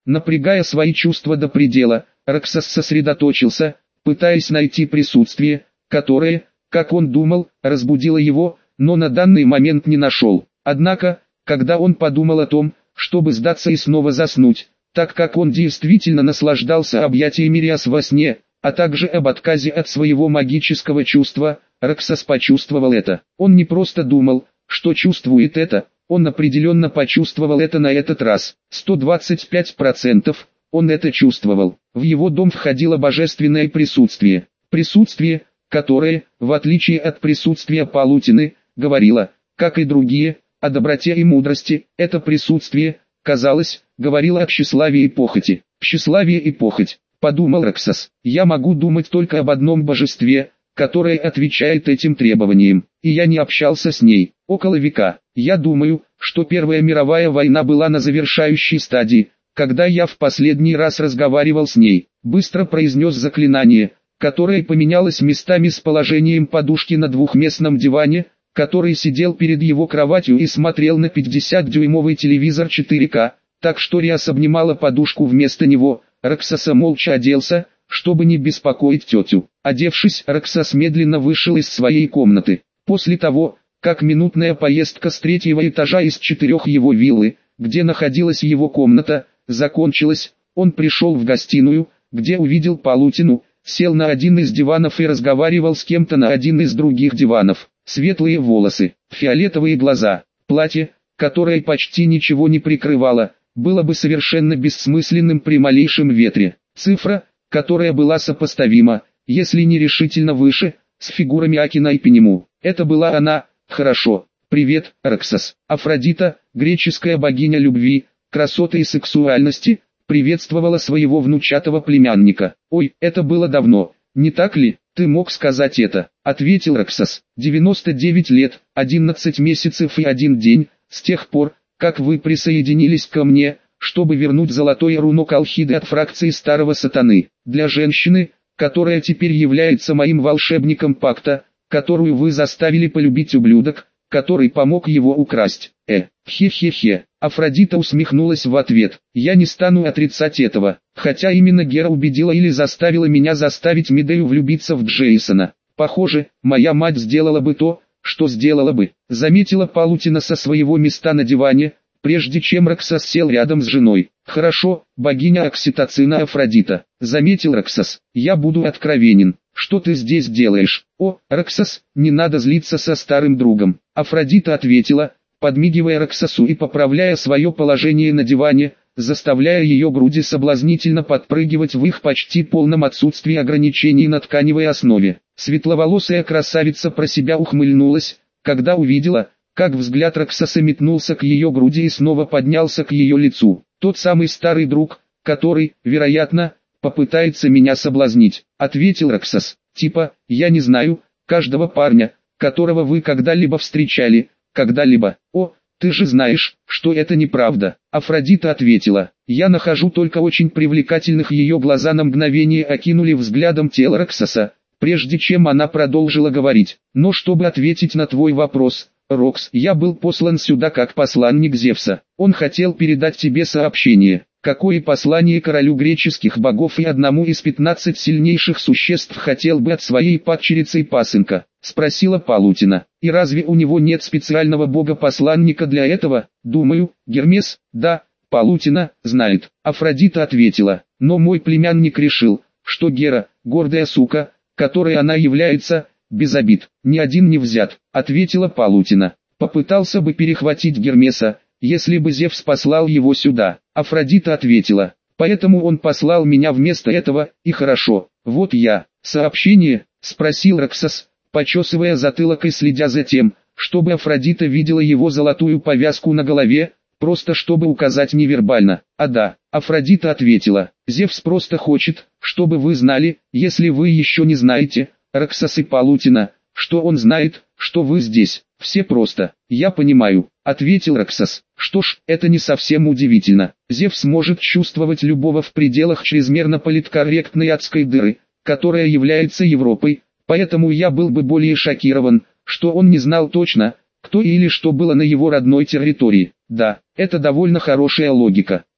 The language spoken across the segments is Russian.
Напрягая свои чувства до предела, Роксос сосредоточился, пытаясь найти присутствие, которое, как он думал, разбудило его, но на данный момент не нашел. Однако, когда он подумал о том, чтобы сдаться и снова заснуть, так как он действительно наслаждался объятиями Риас во сне, а также об отказе от своего магического чувства, Роксос почувствовал это. Он не просто думал, что чувствует это, он определенно почувствовал это на этот раз. 125% он это чувствовал. В его дом входило божественное присутствие. Присутствие, которое, в отличие от присутствия Палутины, говорило, как и другие, о доброте и мудрости. Это присутствие, казалось, говорило о тщеславии и похоти. Тщеславие и похоть, подумал Роксос. Я могу думать только об одном божестве, которое отвечает этим требованиям, и я не общался с ней около века. Я думаю, что Первая мировая война была на завершающей стадии, когда я в последний раз разговаривал с ней. Быстро произнес заклинание, которое поменялось местами с положением подушки на двухместном диване, который сидел перед его кроватью и смотрел на 50-дюймовый телевизор 4К, так что Риас обнимала подушку вместо него. Роксос молча оделся, чтобы не беспокоить тетю. Одевшись, Роксос медленно вышел из своей комнаты. После того, как минутная поездка с 3-го этажа из 4 его виллы, где находилась его комната, закончилась, он пришел в гостиную, где увидел Палутину, сел на один из диванов и разговаривал с кем-то на один из других диванов. Светлые волосы, фиолетовые глаза, платье, которое почти ничего не прикрывало, было бы совершенно бессмысленным при малейшем ветре. Цифра, которая была сопоставима, если не решительно выше, с фигурами Акина и Пенему. Это была она. Хорошо. Привет, Роксос. Афродита, греческая богиня любви, красоты и сексуальности, приветствовала своего внучатого племянника. Ой, это было давно, не так ли? Ты мог сказать это, ответил Роксос. 99 лет, 11 месяцев и 1 день, с тех пор, как вы присоединились ко мне, чтобы вернуть золотое руно Колхиды от фракции Старого Сатаны. Для женщины, которая теперь является моим волшебником пакта, которую вы заставили полюбить ублюдок, который помог его украсть. Хе-хе-хе. Афродита усмехнулась в ответ. Я не стану отрицать этого, хотя именно Гера убедила или заставила меня заставить Медею влюбиться в Джейсона. Похоже, моя мать сделала бы то, что сделала бы, заметила Палутина со своего места на диване, прежде чем Роксос сел рядом с женой. Хорошо, богиня окситоцина Афродита, заметил Роксос. Я буду откровенен. Что ты здесь делаешь? О, Роксос, не надо злиться со старым другом. Афродита ответила, подмигивая Роксосу и поправляя свое положение на диване, заставляя ее груди соблазнительно подпрыгивать в их почти полном отсутствии ограничений на тканевой основе. Светловолосая красавица про себя ухмыльнулась, когда увидела, как взгляд Роксоса метнулся к ее груди и снова поднялся к ее лицу. Тот самый старый друг, который, вероятно, попытается меня соблазнить, ответил Роксос. Типа, я не знаю, каждого парня, которого вы когда-либо встречали, когда-либо. О, ты же знаешь, что это неправда. Афродита ответила. Я нахожу только очень привлекательных. Ее глаза на мгновение окинули взглядом тело Роксоса, прежде чем она продолжила говорить. Но чтобы ответить на твой вопрос, Рокс, я был послан сюда как посланник Зевса. Он хотел передать тебе сообщение. Какое послание королю греческих богов и одному из 15 сильнейших существ хотел бы от своей падчерицы пасынка? Спросила Палутина. И разве у него нет специального бога-посланника для этого? Думаю, Гермес, да, Палутина, знает. Афродита ответила. Но мой племянник решил, что Гера, гордая сука, которой она является, без обид, ни один не взят, ответила Палутина. Попытался бы перехватить Гермеса, если бы Зевс послал его сюда. Афродита ответила, поэтому он послал меня вместо этого, и хорошо, вот я. Сообщение, спросил Роксос, почесывая затылок и следя за тем, чтобы Афродита видела его золотую повязку на голове, просто чтобы указать невербально. А да, Афродита ответила, Зевс просто хочет, чтобы вы знали, если вы еще не знаете, Роксос и Палутина, что он знает, что вы здесь. Все просто, я понимаю, ответил Роксос. Что ж, это не совсем удивительно. Зевс может чувствовать любого в пределах чрезмерно политкорректной адской дыры, которая является Европой, поэтому я был бы более шокирован, что он не знал точно, кто или что было на его родной территории. Да, это довольно хорошая логика.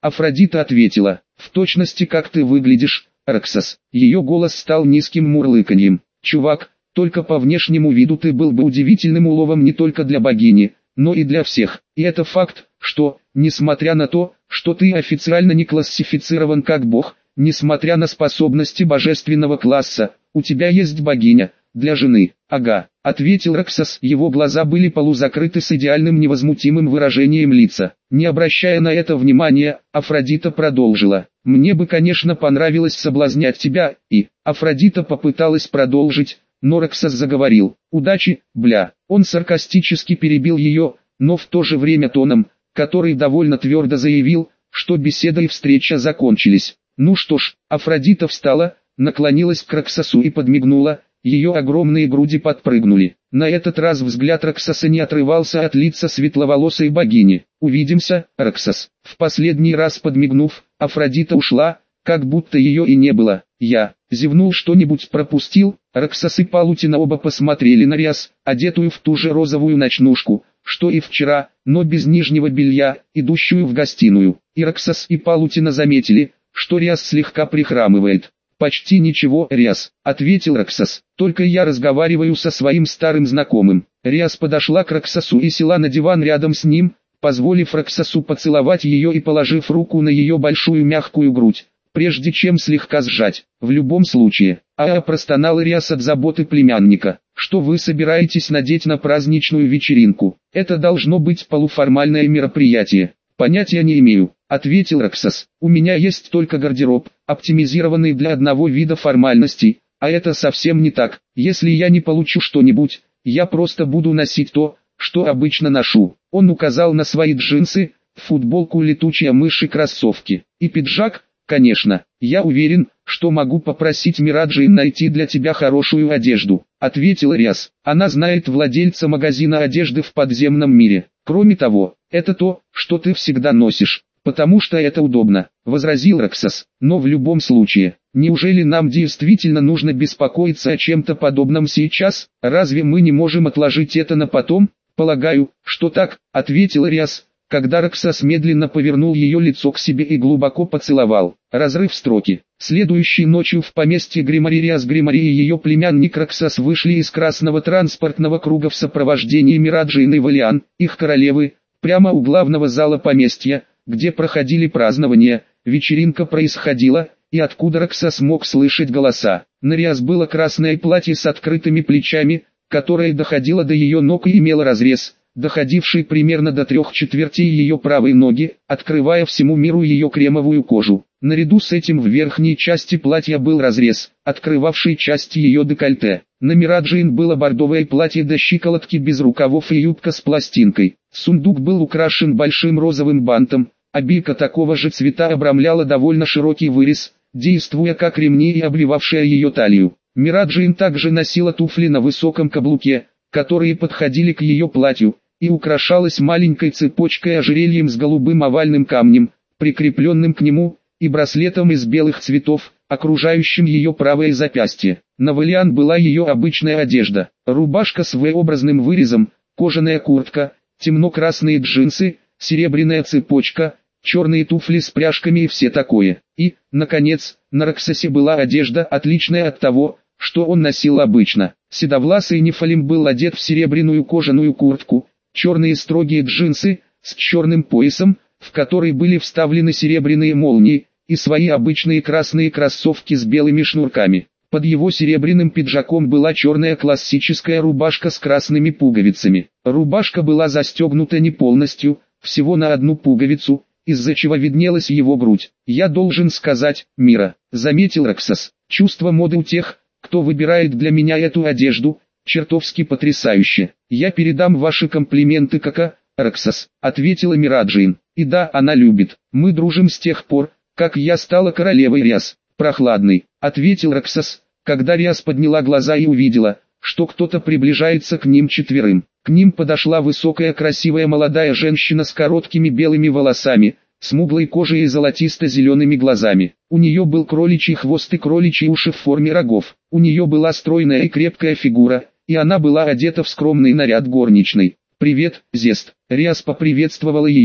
Афродита ответила, в точности как ты выглядишь, Роксос. Ее голос стал низким мурлыканьем. Чувак, только по внешнему виду ты был бы удивительным уловом не только для богини, но и для всех. И это факт, что, несмотря на то, что ты официально не классифицирован как бог, несмотря на способности божественного класса, у тебя есть богиня, для жены. Ага, ответил Роксос, его глаза были полузакрыты с идеальным невозмутимым выражением лица. Не обращая на это внимания, Афродита продолжила. Мне бы, конечно, понравилось соблазнять тебя, и... Афродита попыталась продолжить, но Роксос заговорил. Удачи, бля. Он саркастически перебил ее, но в то же время тоном, который довольно твердо заявил, что беседа и встреча закончились. Ну что ж, Афродита встала, наклонилась к Роксосу и подмигнула, ее огромные груди подпрыгнули. На этот раз взгляд Роксоса не отрывался от лица светловолосой богини. «Увидимся, Роксос». В последний раз подмигнув, Афродита ушла, как будто ее и не было. Я зевнул, что-нибудь пропустил. Роксос и Палутина оба посмотрели на Риас, одетую в ту же розовую ночнушку, что и вчера, но без нижнего белья, идущую в гостиную. И Роксос и Палутина заметили, что Риас слегка прихрамывает. «Почти ничего, Риас», — ответил Роксос, — «только я разговариваю со своим старым знакомым». Риас подошла к Роксосу и села на диван рядом с ним, позволив Роксосу поцеловать ее и положив руку на ее большую мягкую грудь, прежде чем слегка сжать. «В любом случае», — простонал Риас от заботы племянника, — «что вы собираетесь надеть на праздничную вечеринку? Это должно быть полуформальное мероприятие». «Понятия не имею», — ответил Роксос. «У меня есть только гардероб, оптимизированный для одного вида формальностей, а это совсем не так. Если я не получу что-нибудь, я просто буду носить то, что обычно ношу». Он указал на свои джинсы, футболку летучая мышь и кроссовки. «И пиджак, конечно. Я уверен, что могу попросить Мираджин найти для тебя хорошую одежду», — ответила Риас. «Она знает владельца магазина одежды в подземном мире. Кроме того, это то, что ты всегда носишь, потому что это удобно», — возразил Роксос. «Но в любом случае, неужели нам действительно нужно беспокоиться о чем-то подобном сейчас? Разве мы не можем отложить это на потом?» «Полагаю, что так», — ответила Риас, когда Роксос медленно повернул ее лицо к себе и глубоко поцеловал. Разрыв строки. Следующей ночью в поместье Гримари Риас Гримари и ее племянник Роксос вышли из красного транспортного круга в сопровождении Мираджин и Валиан, их королевы, прямо у главного зала поместья, где проходили празднования. Вечеринка происходила, и откуда Роксос мог слышать голоса. На Риас было красное платье с открытыми плечами, которое доходило до ее ног и имело разрез, доходивший примерно до 3/4 ее правой ноги, открывая всему миру ее кремовую кожу. Наряду с этим в верхней части платья был разрез, открывавший части ее декольте. На Мираджин было бордовое платье до щиколотки без рукавов и юбка с пластинкой. Сундук был украшен большим розовым бантом, а бика такого же цвета обрамляла довольно широкий вырез, действуя как ремни и обвивавшая ее талию. Мираджин также носила туфли на высоком каблуке, которые подходили к ее платью, и украшалась маленькой цепочкой ожерельем с голубым овальным камнем, прикрепленным к нему, и браслетом из белых цветов, окружающим ее правое запястье. На Валиан была ее обычная одежда, рубашка с V-образным вырезом, кожаная куртка, темно-красные джинсы, серебряная цепочка, черные туфли с пряжками и все такое. И, наконец, на Роксосе была одежда, отличная от того, что он носил обычно. Седовласый Нефалим был одет в серебряную кожаную куртку, черные строгие джинсы, с черным поясом, в который были вставлены серебряные молнии, и свои обычные красные кроссовки с белыми шнурками. Под его серебряным пиджаком была черная классическая рубашка с красными пуговицами. Рубашка была застегнута не полностью, всего на одну пуговицу, из-за чего виднелась его грудь. «Я должен сказать, Мира», — заметил Роксос, — «чувство моды у тех, кто выбирает для меня эту одежду, чертовски потрясающе. Я передам ваши комплименты Кака, Роксос», — ответила Мираджин. «И да, она любит. Мы дружим с тех пор, как я стала королевой Риас». «Прохладный», — ответил Роксос, когда Риас подняла глаза и увидела, что кто-то приближается к ним четверым. К ним подошла высокая красивая молодая женщина с короткими белыми волосами, смуглой кожей и золотисто-зелеными глазами. У нее был кроличий хвост и кроличьи уши в форме рогов. У нее была стройная и крепкая фигура, и она была одета в скромный наряд горничной. «Привет, Зест!» Риас поприветствовала ее.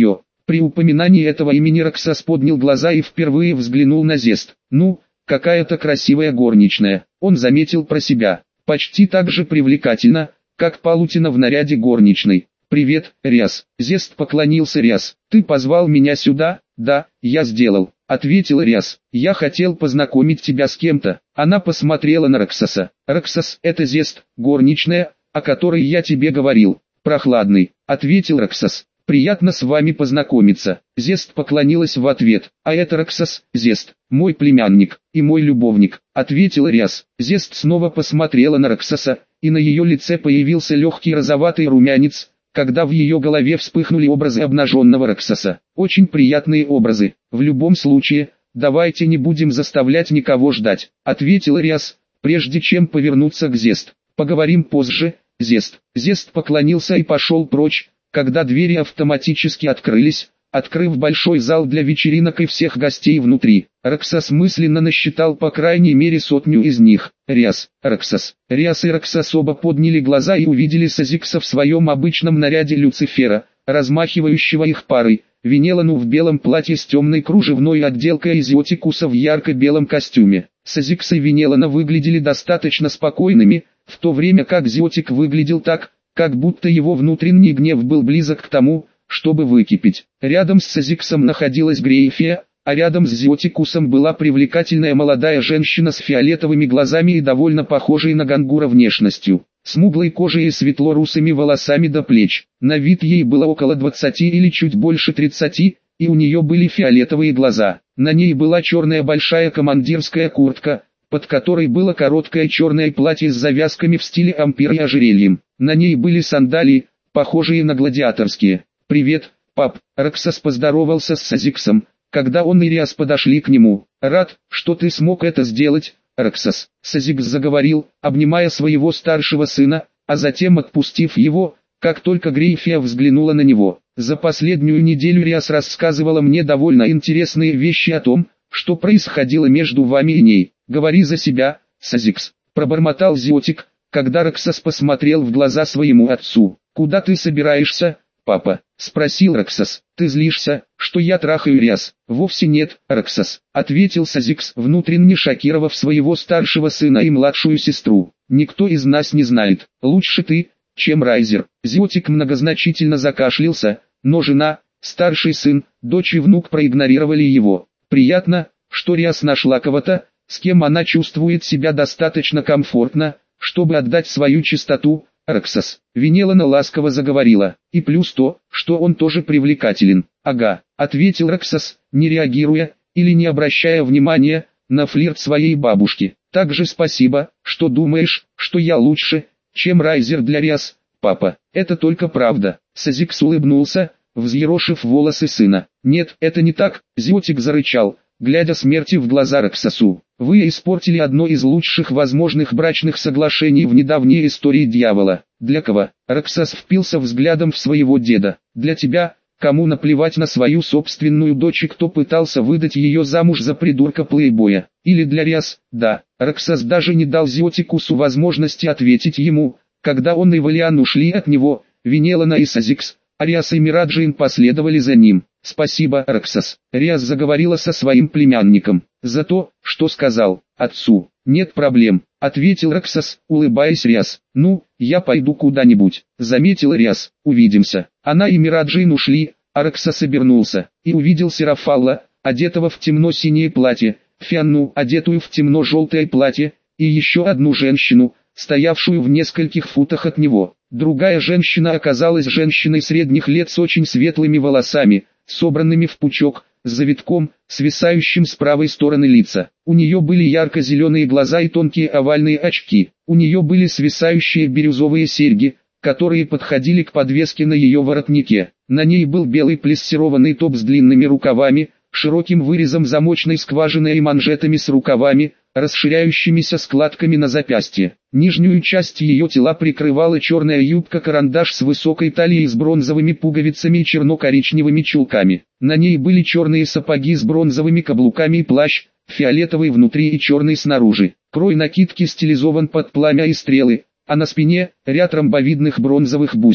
При упоминании этого имени Роксас поднял глаза и впервые взглянул на Зест. Ну, какая-то красивая горничная, он заметил про себя. Почти так же привлекательно, как Палутина в наряде горничной. «Привет, Риас». Зест поклонился. «Риас, ты позвал меня сюда?» «Да, я сделал», — ответил Риас. «Я хотел познакомить тебя с кем-то». Она посмотрела на Роксаса. «Роксас, это Зест, горничная, о которой я тебе говорил». «Прохладный», — ответил Роксас. «Приятно с вами познакомиться». Зест поклонилась в ответ. «А это Роксас, Зест, мой племянник и мой любовник», — ответил Риас. Зест снова посмотрела на Роксаса, и на ее лице появился легкий розоватый румянец, когда в ее голове вспыхнули образы обнаженного Роксаса. «Очень приятные образы. В любом случае, давайте не будем заставлять никого ждать», — ответил Риас, прежде чем повернуться к Зест. «Поговорим позже, Зест». Зест поклонился и пошел прочь, когда двери автоматически открылись, открыв большой зал для вечеринок и всех гостей внутри. Роксас мысленно насчитал по крайней мере 100 из них. Риас, Роксас. Риас и Роксас оба подняли глаза и увидели Сазикса в своем обычном наряде Люцифера, размахивающего их парой, Венелану в белом платье с темной кружевной отделкой и Зиотикуса в ярко-белом костюме. Сазикс и Венелана выглядели достаточно спокойными, в то время как Зиотик выглядел так, как будто его внутренний гнев был близок к тому, чтобы выкипеть. Рядом с Сазиксом находилась Грейфия, а рядом с Зиотикусом была привлекательная молодая женщина с фиолетовыми глазами и довольно похожей на Гангура внешностью, смуглой кожей и светло-русыми волосами до плеч. На вид ей было около 20 или чуть больше 30, и у нее были фиолетовые глаза. На ней была черная большая командирская куртка, под которой было короткое черное платье с завязками в стиле ампир и ожерельем. На ней были сандалии, похожие на гладиаторские. «Привет, пап», — Роксас поздоровался с Сазиксом, когда он и Риас подошли к нему. «Рад, что ты смог это сделать, Роксас», — Сазикс заговорил, обнимая своего старшего сына, а затем отпустив его, как только Грейфия взглянула на него. «За последнюю неделю Риас рассказывала мне довольно интересные вещи о том, что происходило между вами и ней. Говори за себя, Сазикс», — пробормотал Зиотик, когда Роксас посмотрел в глаза своему отцу. «Куда ты собираешься, папа?» — спросил Роксас. «Ты злишься, что я трахаю Риас?» «Вовсе нет, Роксас», — ответил Сазикс, внутренне шокировав своего старшего сына и младшую сестру. «Никто из нас не знает, лучше ты, чем Райзер». Зиотик многозначительно закашлялся, но жена, старший сын, дочь и внук проигнорировали его. «Приятно, что Риас нашла кого-то, с кем она чувствует себя достаточно комфортно, чтобы отдать свою чистоту, Роксас». Венелана ласково заговорила. «И плюс то, что он тоже привлекателен». «Ага», — ответил Роксас, не реагируя, или не обращая внимания, на флирт своей бабушки. «Также спасибо, что думаешь, что я лучше, чем Райзер для Риас, папа». «Это только правда». Сазикс улыбнулся, взъерошив волосы сына. «Нет, это не так», — Зиотик зарычал, глядя смерти в глаза Роксасу. «Вы испортили одно из лучших возможных брачных соглашений в недавней истории дьявола». «Для кого?» Роксас впился взглядом в своего деда. «Для тебя, кому наплевать на свою собственную дочь и кто пытался выдать ее замуж за придурка-плейбоя. Или для Риас?» «Да». Роксас даже не дал Зиотикусу возможности ответить ему, когда он и Валиан ушли от него. Венелана и Сазикс, Риас и Мираджин последовали за ним. «Спасибо, Роксас», — Риас заговорила со своим племянником, «за то, что сказал отцу». «Нет проблем», — ответил Роксас, улыбаясь Риас. «Ну, я пойду куда-нибудь», — заметил Риас. «Увидимся». Она и Мираджин ушли, а Роксас обернулся и увидел Серафалла, одетого в темно-синее платье, Фианну, одетую в темно-желтое платье, и еще одну женщину, стоявшую в нескольких футах от него. Другая женщина оказалась женщиной средних лет с очень светлыми волосами, собранными в пучок, с завитком, свисающим с правой стороны лица. У нее были ярко-зеленые глаза и тонкие овальные очки. У нее были свисающие бирюзовые серьги, которые подходили к подвеске на ее воротнике. На ней был белый плессированный топ с длинными рукавами, широким вырезом замочной скважины и манжетами с рукавами, расширяющимися складками на запястье. Нижнюю часть ее тела прикрывала черная юбка-карандаш с высокой талией с бронзовыми пуговицами и черно-коричневыми чулками. На ней были черные сапоги с бронзовыми каблуками и плащ, фиолетовый внутри и черный снаружи. Крой накидки стилизован под пламя и стрелы, а на спине ряд ромбовидных бронзовых бусин.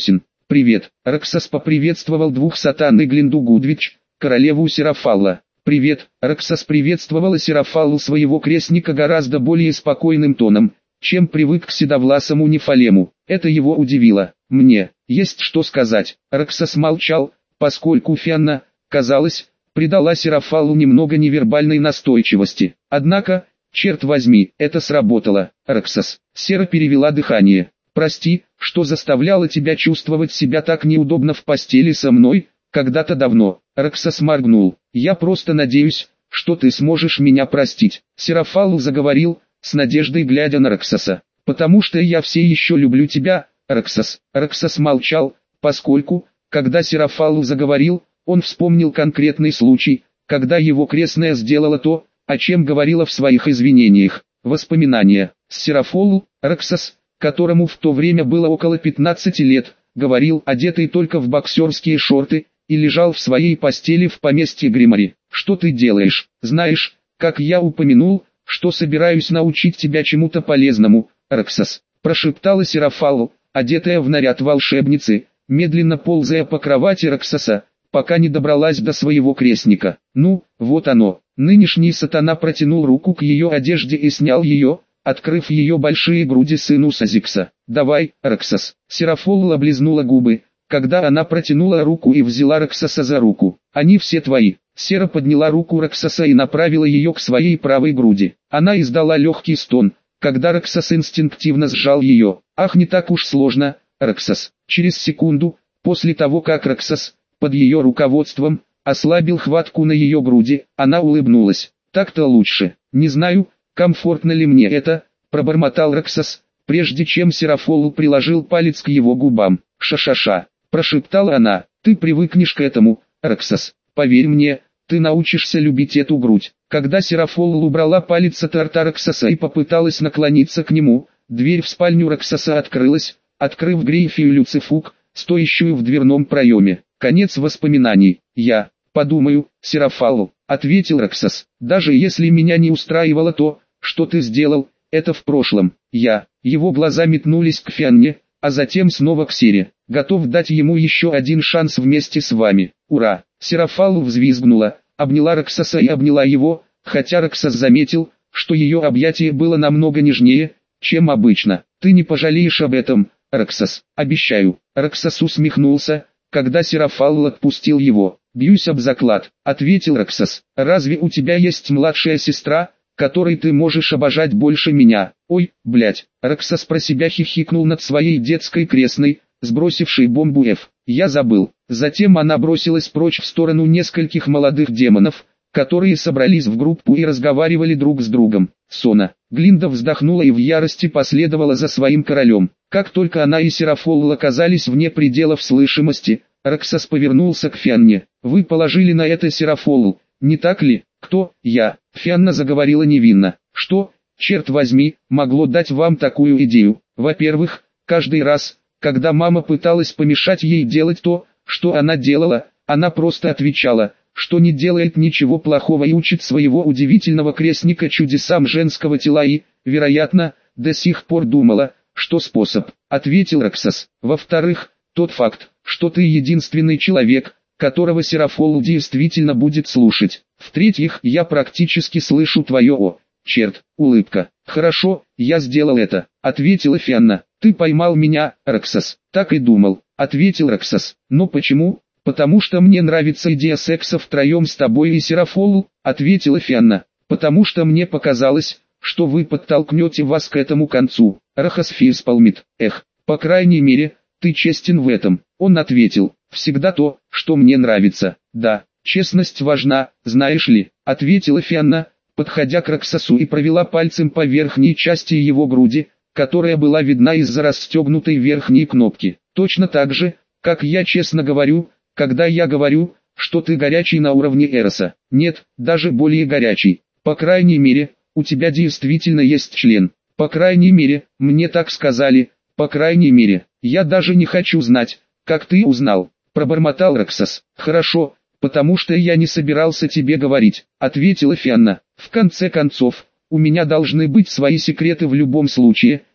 «Привет». Роксос поприветствовал двух сатан и Глинду Гудвич, королеву Серафалла. «Привет». Роксос приветствовала Серафаллу своего крестника гораздо более спокойным тоном, чем привык к седовласому Нефалему. Это его удивило. «Мне есть что сказать». Роксос молчал, поскольку Фианна, казалось, придала Серафаллу немного невербальной настойчивости. Однако, черт возьми, это сработало. «Роксос». Сера перевела дыхание. «Прости, что заставляла тебя чувствовать себя так неудобно в постели со мной, когда-то давно». Роксос моргнул. «Я просто надеюсь, что ты сможешь меня простить». Серафаллу заговорил, с надеждой глядя на Роксоса. «Потому что я все еще люблю тебя, Роксос». Роксос молчал, поскольку, когда Серафаллу заговорил, он вспомнил конкретный случай, когда его крестная сделала то, о чем говорила в своих извинениях. Воспоминания. Серафаллу, Роксос, которому в то время было около 15 лет, говорил, одетый только в боксерские шорты, и лежал в своей постели в поместье Гримари. «Что ты делаешь? Знаешь, как я упомянул, что собираюсь научить тебя чему-то полезному, Роксос», прошептала Серафаллу, одетая в наряд волшебницы, медленно ползая по кровати Роксоса, пока не добралась до своего крестника. «Ну, вот оно». Нынешний сатана протянул руку к ее одежде и снял ее, открыв ее большие груди сыну Сазикса. «Давай, Роксос». Серафалла облизнула губы, когда она протянула руку и взяла Роксоса за руку. «Они все твои». Сера подняла руку Роксоса и направила ее к своей правой груди. Она издала легкий стон, когда Роксос инстинктивно сжал ее. «Ах, не так уж сложно, Роксос». Через секунду, после того как Роксос, под ее руководством, ослабил хватку на ее груди, она улыбнулась. «Так-то лучше. Не знаю, комфортно ли мне это», пробормотал Роксос, прежде чем Серафаллу приложил палец к его губам. «Ша-ша-ша», прошептала она, «ты привыкнешь к этому, Роксос. Поверь мне, ты научишься любить эту грудь». Когда Серафалла убрала палец от рта Роксоса и попыталась наклониться к нему, дверь в спальню Роксоса открылась, открыв Грейфию Люцифук, стоящую в дверном проеме. Конец воспоминаний. «Я подумаю, Серафаллу», ответил Роксос. «Даже если меня не устраивало то, что ты сделал, это в прошлом. Его глаза метнулись к Фианне, а затем снова к Сере. «Готов дать ему еще один шанс вместе с вами. Ура!» Серафаллу взвизгнула, обняла Роксоса и обняла его, хотя Роксос заметил, что ее объятие было намного нежнее, чем обычно. «Ты не пожалеешь об этом, Роксос, обещаю». Роксос усмехнулся, когда Серафаллу отпустил его. «Бьюсь об заклад», — ответил Роксос. «Разве у тебя есть младшая сестра, которой ты можешь обожать больше меня?» «Ой, блять!» Роксос про себя хихикнул над своей детской крестной, сбросившей бомбу F. «Я забыл». Затем она бросилась прочь в сторону нескольких молодых демонов, которые собрались в группу и разговаривали друг с другом. Сона. Глинда вздохнула и в ярости последовала за своим королем. Как только она и Серафалла оказались вне пределов слышимости, Роксос повернулся к Фианне. «Вы положили на это Серафаллу, не так ли?» «Кто? Я?» Фианна заговорила невинно. «Что, черт возьми, могло дать вам такую идею? Во-первых, каждый раз, когда мама пыталась помешать ей делать то, что она делала, она просто отвечала, что не делает ничего плохого и учит своего удивительного крестника чудесам женского тела и, вероятно, до сих пор думала, что способ», ответил Роксос. «Во-вторых, тот факт, что ты единственный человек, которого Серафалла действительно будет слушать. В-третьих, я практически слышу твое «о». Черт, улыбка. «Хорошо, я сделал это», ответила Фианна. «Ты поймал меня, Роксос». «Так и думал», ответил Роксос. «Но почему?» «Потому что мне нравится идея секса втроем с тобой и Серафаллу», ответила Фианна. «Потому что мне показалось, что вы подтолкнете вас к этому концу». Рохос фейспалмит. «Эх, по крайней мере, ты честен в этом». Он ответил. «Всегда то, что мне нравится». «Да, честность важна, знаешь ли», ответила Фианна, подходя к Роксосу и провела пальцем по верхней части его груди, которая была видна из-за расстегнутой верхней кнопки. «Точно так же, как я честно говорю, когда я говорю, что ты горячий на уровне Эроса. Нет, даже более горячий. По крайней мере, у тебя действительно есть член. По крайней мере, мне так сказали. По крайней мере, я даже не хочу знать, как ты узнал», пробормотал Роксос. «Хорошо, потому что я не собирался тебе говорить», ответила Фианна. «В конце концов, у меня должны быть свои секреты в любом случае,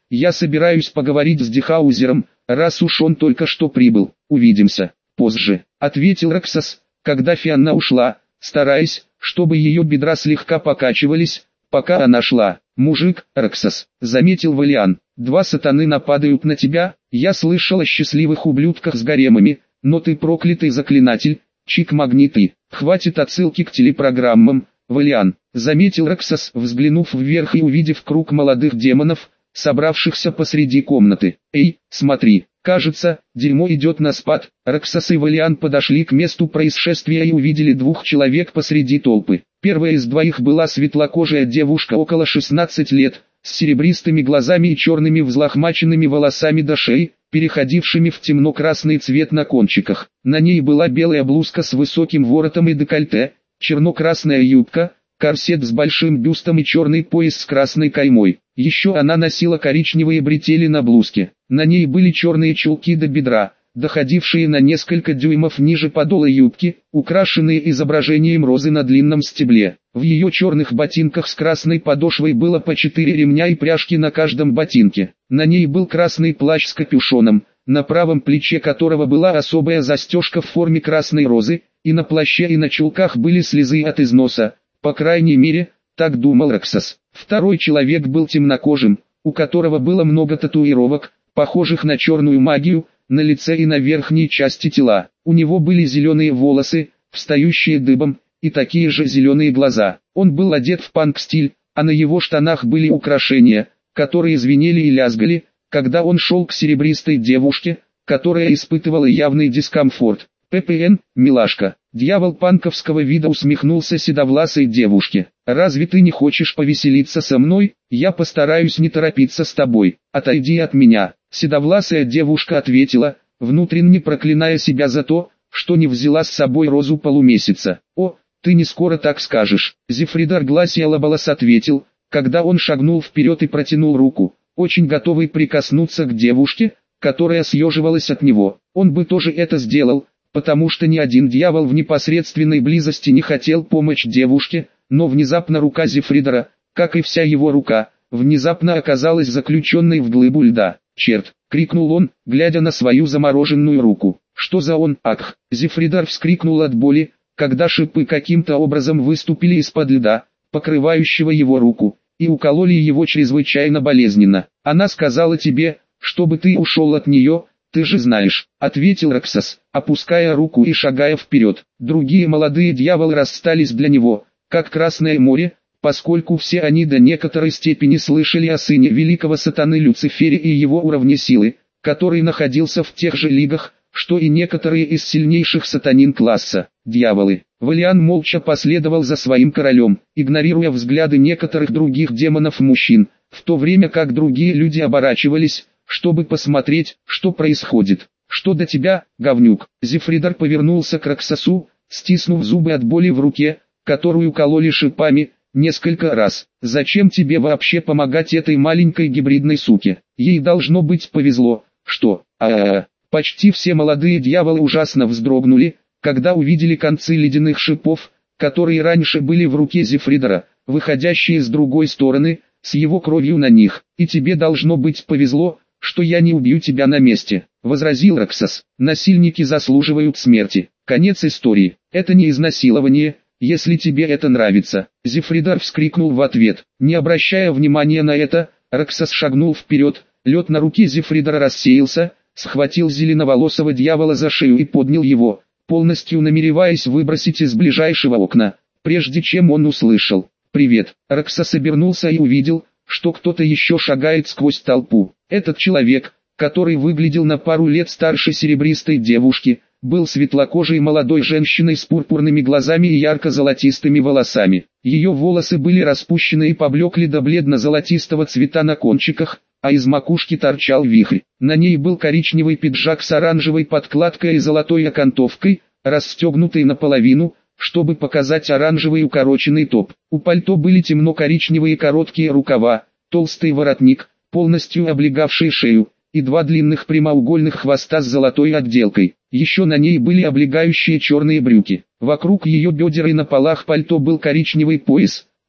я собираюсь поговорить с Дихаузером, раз уж он только что прибыл. Увидимся позже, ответил Роксос, когда Фианна ушла, стараясь, чтобы ее бедра слегка покачивались, пока она шла. «Мужик, Роксос», — заметил Валиан, — «два сатаны нападают на тебя, я слышал о счастливых ублюдках с гаремами, но ты проклятый заклинатель, чик-магниты, хватит отсылки к телепрограммам, Валиан», — заметил Роксос, взглянув вверх и увидев круг молодых демонов, собравшихся посреди комнаты. «Эй, смотри, кажется, дерьмо идет на спад». Роксос и Валиан подошли к месту происшествия и увидели двух человек посреди толпы. Первая из двоих была светлокожая девушка около 16 лет, с серебристыми глазами и черными взлохмаченными волосами до шеи, переходившими в темно-красный цвет на кончиках. На ней была белая блузка с высоким воротом и декольте, черно-красная юбка, корсет с большим бюстом и черный пояс с красной каймой. Еще она носила коричневые бретели на блузке. На ней были черные чулки до бедра, доходившие на несколько дюймов ниже подола юбки, украшенные изображением розы на длинном стебле. В ее черных ботинках с красной подошвой было по 4 ремня и пряжки на каждом ботинке. На ней был красный плащ с капюшоном, на правом плече которого была особая застежка в форме красной розы, и на плаще и на чулках были слезы от износа, по крайней мере, так думал Роксос. Второй человек был темнокожим, у которого было много татуировок, похожих на черную магию, на лице и на верхней части тела. У него были зеленые волосы, встающие дыбом, и такие же зеленые глаза. Он был одет в панк-стиль, а на его штанах были украшения, которые звенели и лязгали, когда он шел к серебристой девушке, которая испытывала явный дискомфорт. «ППН, милашка», дьявол панковского вида усмехнулся седовласой девушке. «Разве ты не хочешь повеселиться со мной? Я постараюсь не торопиться с тобой. Отойди от меня». Седовласая девушка ответила, внутренне проклиная себя за то, что не взяла с собой розу полумесяца. «О, ты не скоро так скажешь», Зефридар Гласиалабалас ответил, когда он шагнул вперед и протянул руку, очень готовый прикоснуться к девушке, которая съеживалась от него. Он бы тоже это сделал, потому что ни один дьявол в непосредственной близости не хотел помочь девушке, но внезапно рука Зефридара, как и вся его рука, внезапно оказалась заключенной в глыбу льда. «Черт!» — крикнул он, глядя на свою замороженную руку. «Что за он?» «Ах!» Зефридар вскрикнул от боли, когда шипы каким-то образом выступили из-под льда, покрывающего его руку, и укололи его чрезвычайно болезненно. «Она сказала тебе, чтобы ты ушел от нее, ты же знаешь», — ответил Роксос, опуская руку и шагая вперед. Другие молодые дьяволы расстались для него, как Красное море, поскольку все они до некоторой степени слышали о сыне великого сатаны Люцифере и его уровне силы, который находился в тех же лигах, что и некоторые из сильнейших сатанин класса, дьяволы. Валиан молча последовал за своим королем, игнорируя взгляды некоторых других демонов-мужчин, в то время как другие люди оборачивались, чтобы посмотреть, что происходит. «Что до тебя, говнюк?» Зефридар повернулся к Роксосу, стиснув зубы от боли в руке, которую кололи шипами, несколько раз. «Зачем тебе вообще помогать этой маленькой гибридной суке? Ей должно быть повезло, что...» Почти все молодые дьяволы ужасно вздрогнули, когда увидели концы ледяных шипов, которые раньше были в руке Зефридара, выходящие с другой стороны, с его кровью на них. «И тебе должно быть повезло, что я не убью тебя на месте», — возразил Роксос. «Насильники заслуживают смерти. Конец истории. Это не изнасилование, если тебе это нравится». Зефридар вскрикнул в ответ. Не обращая внимания на это, Роксос шагнул вперед, лед на руке Зефридара рассеялся, схватил зеленоволосого дьявола за шею и поднял его, полностью намереваясь выбросить из ближайшего окна, прежде чем он услышал «Привет». Роксос обернулся и увидел, что кто-то еще шагает сквозь толпу. Этот человек, который выглядел на пару лет старше серебристой девушки, был светлокожей молодой женщиной с пурпурными глазами и ярко-золотистыми волосами. Ее волосы были распущены и поблекли до бледно-золотистого цвета на кончиках, а из макушки торчал вихрь. На ней был коричневый пиджак с оранжевой подкладкой и золотой окантовкой, расстегнутый наполовину, чтобы показать оранжевый укороченный топ. У пальто были темно-коричневые короткие рукава, толстый воротник, полностью облегавший шею, и два длинных прямоугольных хвоста с золотой отделкой. Еще на ней были облегающие черные брюки. Вокруг ее бедер и на полах пальто был коричневый пояс, к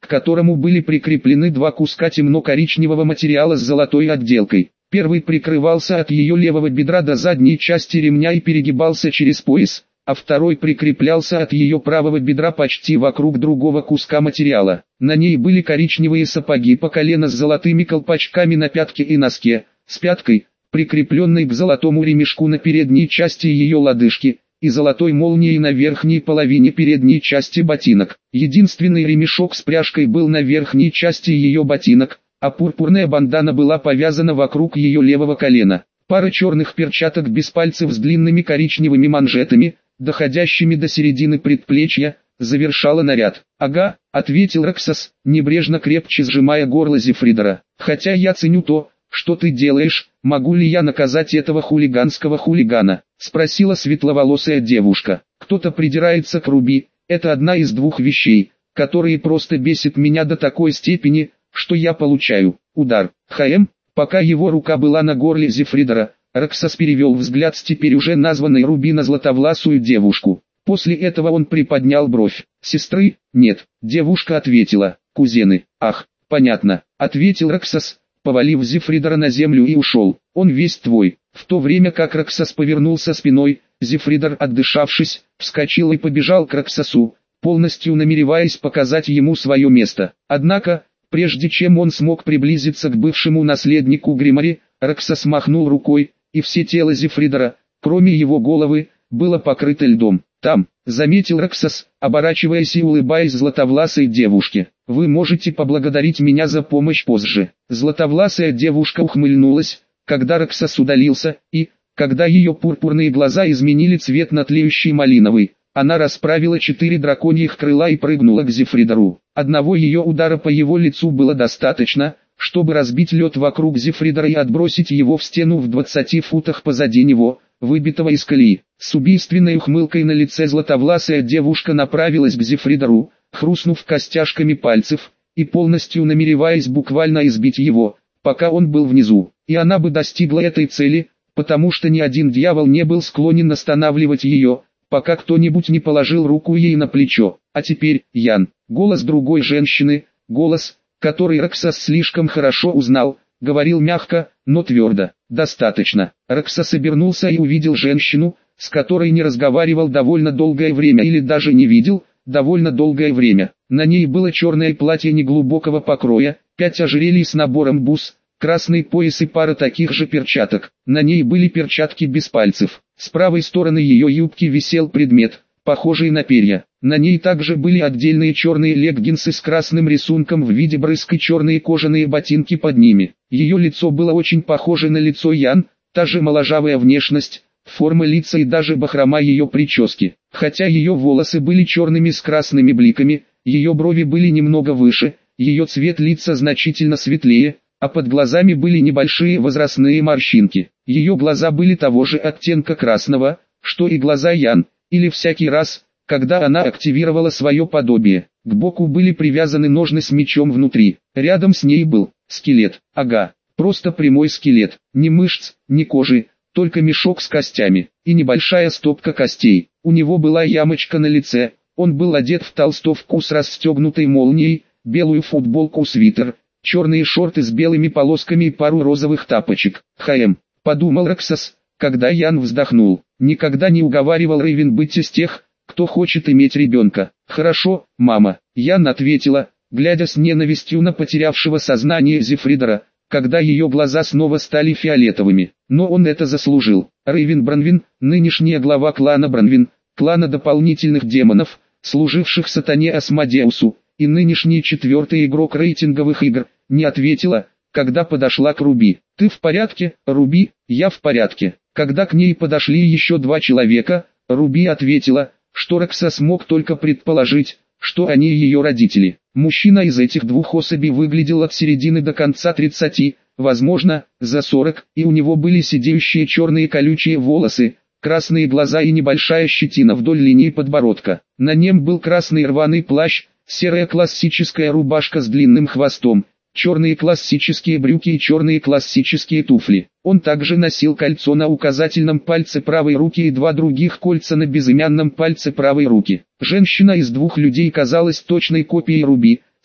к которому были прикреплены два куска темно-коричневого материала с золотой отделкой. Первый прикрывался от ее левого бедра до задней части ремня и перегибался через пояс, а второй прикреплялся от ее правого бедра почти вокруг другого куска материала. На ней были коричневые сапоги по колено с золотыми колпачками на пятке и носке, с пяткой, прикрепленной к золотому ремешку на передней части ее лодыжки, и золотой молнией на верхней половине передней части ботинок. Единственный ремешок с пряжкой был на верхней части ее ботинок, а пурпурная бандана была повязана вокруг ее левого колена. Пара черных перчаток без пальцев с длинными коричневыми манжетами, доходящими до середины предплечья, завершала наряд. «Ага», — ответил Рексас, небрежно крепче сжимая горло Зефридера. «Хотя я ценю то, что ты делаешь, могу ли я наказать этого хулиганского хулигана?» — спросила светловолосая девушка. «Кто-то придирается к Руби, это одна из двух вещей, которые просто бесит меня до такой степени, что я получаю удар». Пока его рука была на горле Зефридера, Рексас перевел взгляд с теперь уже названной Руби на златовласую девушку. После этого он приподнял бровь. «Сестры?» «Нет», девушка ответила. «Кузены». «Ах, понятно», ответил Рексас, повалив Зефридера на землю и ушел. «Он весь твой». В то время как Рексас повернулся спиной, Зефридер, отдышавшись, вскочил и побежал к Рексасу, полностью намереваясь показать ему свое место. Однако, прежде чем он смог приблизиться к бывшему наследнику Гримари, Рексас махнул рукой, и все тело Зефридера, кроме его головы, было покрыто льдом. «Там», — заметил Рексас, оборачиваясь и улыбаясь златовласой девушке. «Вы можете поблагодарить меня за помощь позже». Златовласая девушка ухмыльнулась, когда Рексас удалился, и, когда ее пурпурные глаза изменили цвет на тлеющий малиновый, она расправила 4 драконьих крыла и прыгнула к Зефридеру. Одного ее удара по его лицу было достаточно, чтобы разбить лед вокруг Зефридера и отбросить его в стену в 20 футах позади него, выбитого из колеи. С убийственной ухмылкой на лице златовласая девушка направилась к Зефридеру, хрустнув костяшками пальцев, и полностью намереваясь буквально избить его, пока он был внизу. И она бы достигла этой цели, потому что ни один дьявол не был склонен останавливать ее, пока кто-нибудь не положил руку ей на плечо. А теперь, Ян, голос другой женщины, голос, который Рексас слишком хорошо узнал, говорил мягко, но твердо. «Достаточно». Рексас обернулся и увидел женщину, с которой не разговаривал довольно долгое время или даже не видел, довольно долгое время. На ней было черное платье неглубокого покроя, 5 ожерелий с набором бус, красный пояс и пара таких же перчаток. На ней были перчатки без пальцев. С правой стороны ее юбки висел предмет, похожий на перья. На ней также были отдельные черные леггинсы с красным рисунком в виде брызг и черные кожаные ботинки под ними. Ее лицо было очень похоже на лицо Ян, та же моложавая внешность, форма лица и даже бахрома ее прически. Хотя ее волосы были черными с красными бликами, ее брови были немного выше, ее цвет лица значительно светлее, а под глазами были небольшие возрастные морщинки. Ее глаза были того же оттенка красного, что и глаза Ян, или всякий раз, когда она активировала свое подобие. К боку были привязаны ножны с мечом внутри. Рядом с ней был скелет. Ага, просто прямой скелет. Ни мышц, ни кожи, только мешок с костями и небольшая стопка костей. У него была ямочка на лице, он был одет в толстовку с расстегнутой молнией, белую футболку-свитер, черные шорты с белыми полосками и пару розовых тапочек. Подумал Рексас, когда Ян вздохнул. Никогда не уговаривал Рейвен быть из тех, кто хочет иметь ребенка. «Хорошо, мама», Ян ответила, глядя с ненавистью на потерявшего сознание Зефридера, когда ее глаза снова стали фиолетовыми. Но он это заслужил. Рейвен Бранвин, нынешняя глава клана Бранвин, клана дополнительных демонов, служивших сатане Асмодеусу, и нынешний 4-й игрок рейтинговых игр, не ответила, когда подошла к Руби. «Ты в порядке, Руби?» «Я в порядке». Когда к ней подошли еще 2 человека, Руби ответила, что Рексас мог только предположить, что они ее родители. Мужчина из этих 2 особей выглядел от середины до конца 30, возможно, за 40, и у него были сидеющие черные колючие волосы, красные глаза и небольшая щетина вдоль линии подбородка. На нем был красный рваный плащ, серая классическая рубашка с длинным хвостом, черные классические брюки и черные классические туфли. Он также носил кольцо на указательном пальце правой руки и 2 других кольца на безымянном пальце правой руки. Женщина из 2 людей казалась точной копией Руби,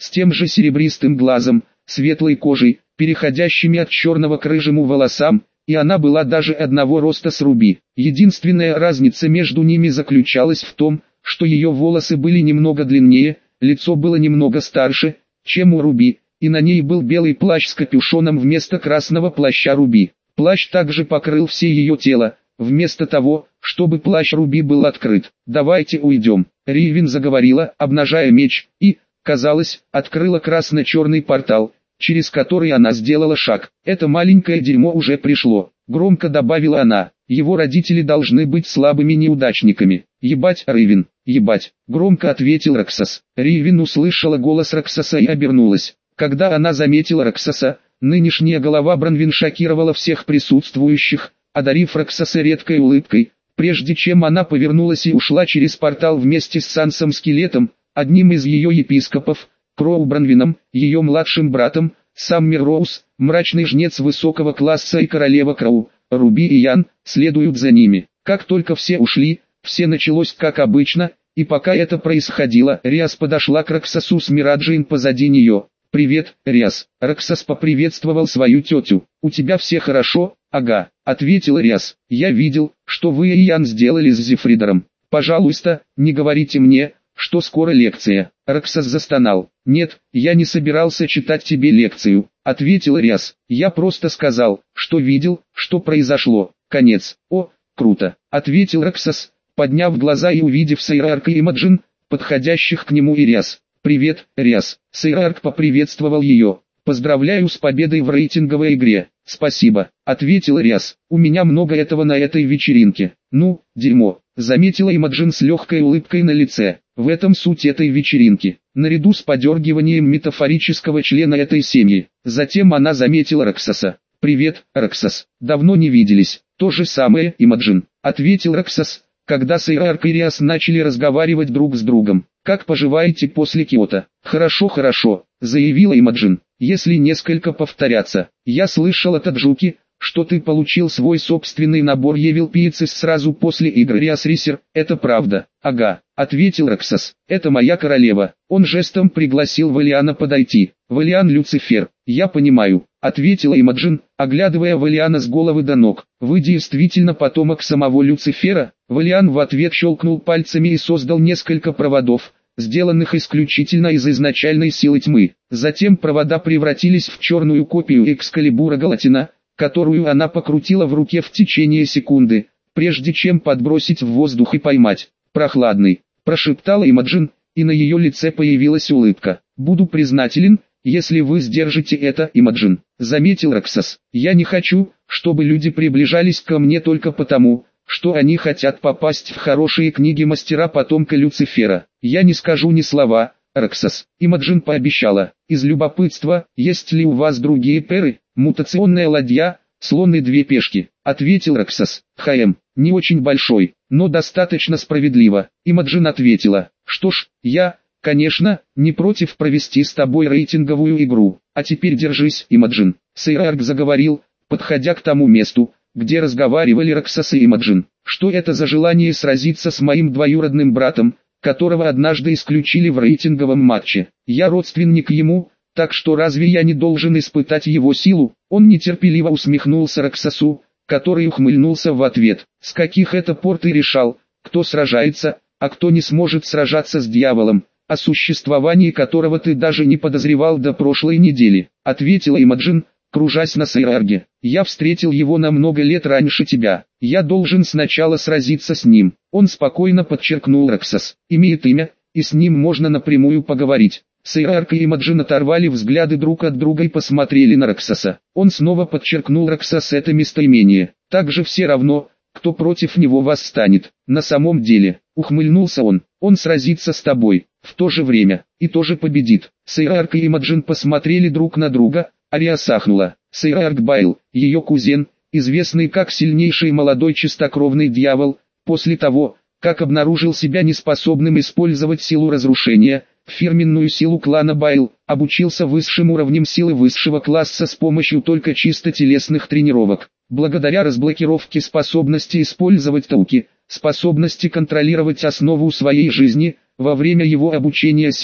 с тем же серебристым глазом, светлой кожей, переходящими от черного к рыжему волосам, и она была даже одного роста с Руби. Единственная разница между ними заключалась в том, что ее волосы были немного длиннее, лицо было немного старше, чем у Руби, и на ней был белый плащ с капюшоном вместо красного плаща Руби. Плащ также покрыл все ее тело, вместо того, чтобы плащ Руби был открыт. «Давайте уйдем», — Ривен заговорила, обнажая меч, и, казалось, открыла красно-черный портал, через который она сделала шаг. «Это маленькое дерьмо уже пришло», — громко добавила она. «Его родители должны быть слабыми неудачниками». «Ебать, Ривен, ебать», — громко ответил Роксас. Ривен услышала голос Роксаса и обернулась. Когда она заметила Роксаса, нынешняя голова Бронвин шокировала всех присутствующих, одарив Роксаса редкой улыбкой, прежде чем она повернулась и ушла через портал вместе с Сансом-скелетом, одним из ее епископов, Кроу Бронвином, ее младшим братом, Саммер Роуз, мрачный жнец высокого класса и королева Кроу, Руби и Ян, следуют за ними. Как только все ушли, все началось как обычно, и пока это происходило, Риас подошла к Роксасу с Мираджием позади нее. «Привет, Риас». Роксас поприветствовал свою тетю. «У тебя все хорошо?» «Ага», — ответил Риас. «Я видел, что вы и Ян сделали с Зефридером. Пожалуйста, не говорите мне, что скоро лекция». Роксас застонал. «Нет, я не собирался читать тебе лекцию», — ответил Риас. «Я просто сказал, что видел, что произошло. Конец». «О, круто», — ответил Роксас, подняв глаза и увидев Сейрарка и Имаджин, подходящих к нему, и Риас. «Привет, Риас». Сейрарк поприветствовал ее. «Поздравляю с победой в рейтинговой игре». «Спасибо», — ответил Риас. «У меня много этого на этой вечеринке». «Ну, дерьмо», — заметила Имаджин с легкой улыбкой на лице. «В этом суть этой вечеринки». Наряду с подергиванием метафорического члена этой семьи. Затем она заметила Роксаса. «Привет, Роксас. Давно не виделись». «То же самое, Имаджин», — ответил Роксас, когда Сейрарк и Риас начали разговаривать друг с другом. «Как поживаете после Киото?» «Хорошо, хорошо», — заявила Имаджин. «Если несколько повторяться, я слышал от Аджуки, что ты получил свой собственный набор Evil Pieces сразу после игры Риас Рисер. Это правда?» «Ага», — ответил Роксас. «Это моя королева». Он жестом пригласил Валиана подойти. «Валиан Люцифер». «Я понимаю», — ответила Имаджин, оглядывая Валиана с головы до ног. «Вы действительно потомок самого Люцифера?» Валиан в ответ щелкнул пальцами и создал несколько проводов, сделанных исключительно из изначальной силы тьмы. Затем провода превратились в черную копию Экскалибура Галатина, которую она покрутила в руке в течение секунды, прежде чем подбросить в воздух и поймать. «Прохладный», — прошептала Имаджин, и на ее лице появилась улыбка. «Буду признателен, если вы сдержите это, Имаджин», — заметил Роксас. «Я не хочу, чтобы люди приближались ко мне только потому, что они хотят попасть в хорошие книги мастера потомка Люцифера. Я не скажу ни слова, Роксас». Имаджин пообещала. «Из любопытства, есть ли у вас другие перы?» «Мутационная ладья, слон и две пешки», — ответил Роксас. «Не очень большой, но достаточно справедливо». Имаджин ответила. «Что ж, я, конечно, не против провести с тобой рейтинговую игру. А теперь держись, Имаджин». Сейрарк заговорил, подходя к тому месту, где разговаривали Роксас и Имаджин. «Что это за желание сразиться с моим двоюродным братом, которого однажды исключили в рейтинговом матче? Я родственник ему, так что разве я не должен испытать его силу?» Он нетерпеливо усмехнулся Роксасу, который ухмыльнулся в ответ. «С каких это пор ты решал, кто сражается, а кто не сможет сражаться с дьяволом, о существовании которого ты даже не подозревал до прошлой недели?» — ответила Имаджин, кружась на Сейрарге. «Я встретил его на много лет раньше тебя. Я должен сначала сразиться с ним». Он спокойно подчеркнул. Роксас имеет имя, и с ним можно напрямую поговорить. Сейрарк и Имаджин оторвали взгляды друг от друга и посмотрели на Роксаса. Он снова подчеркнул. Роксас — это местоимение. Также все равно, кто против него восстанет. На самом деле, ухмыльнулся он сразится с тобой, в то же время, и тоже победит. Сейрарк и Имаджин посмотрели друг на друга, а Риас ахнула. Сейрарк Байл, ее кузен, известный как сильнейший молодой чистокровный дьявол, после того, как обнаружил себя неспособным использовать силу разрушения, фирменную силу клана Байл, обучился высшим уровнем силы высшего класса с помощью только чисто телесных тренировок. Благодаря разблокировке способности использовать тауки, способности контролировать основу своей жизни, во время его обучения сила,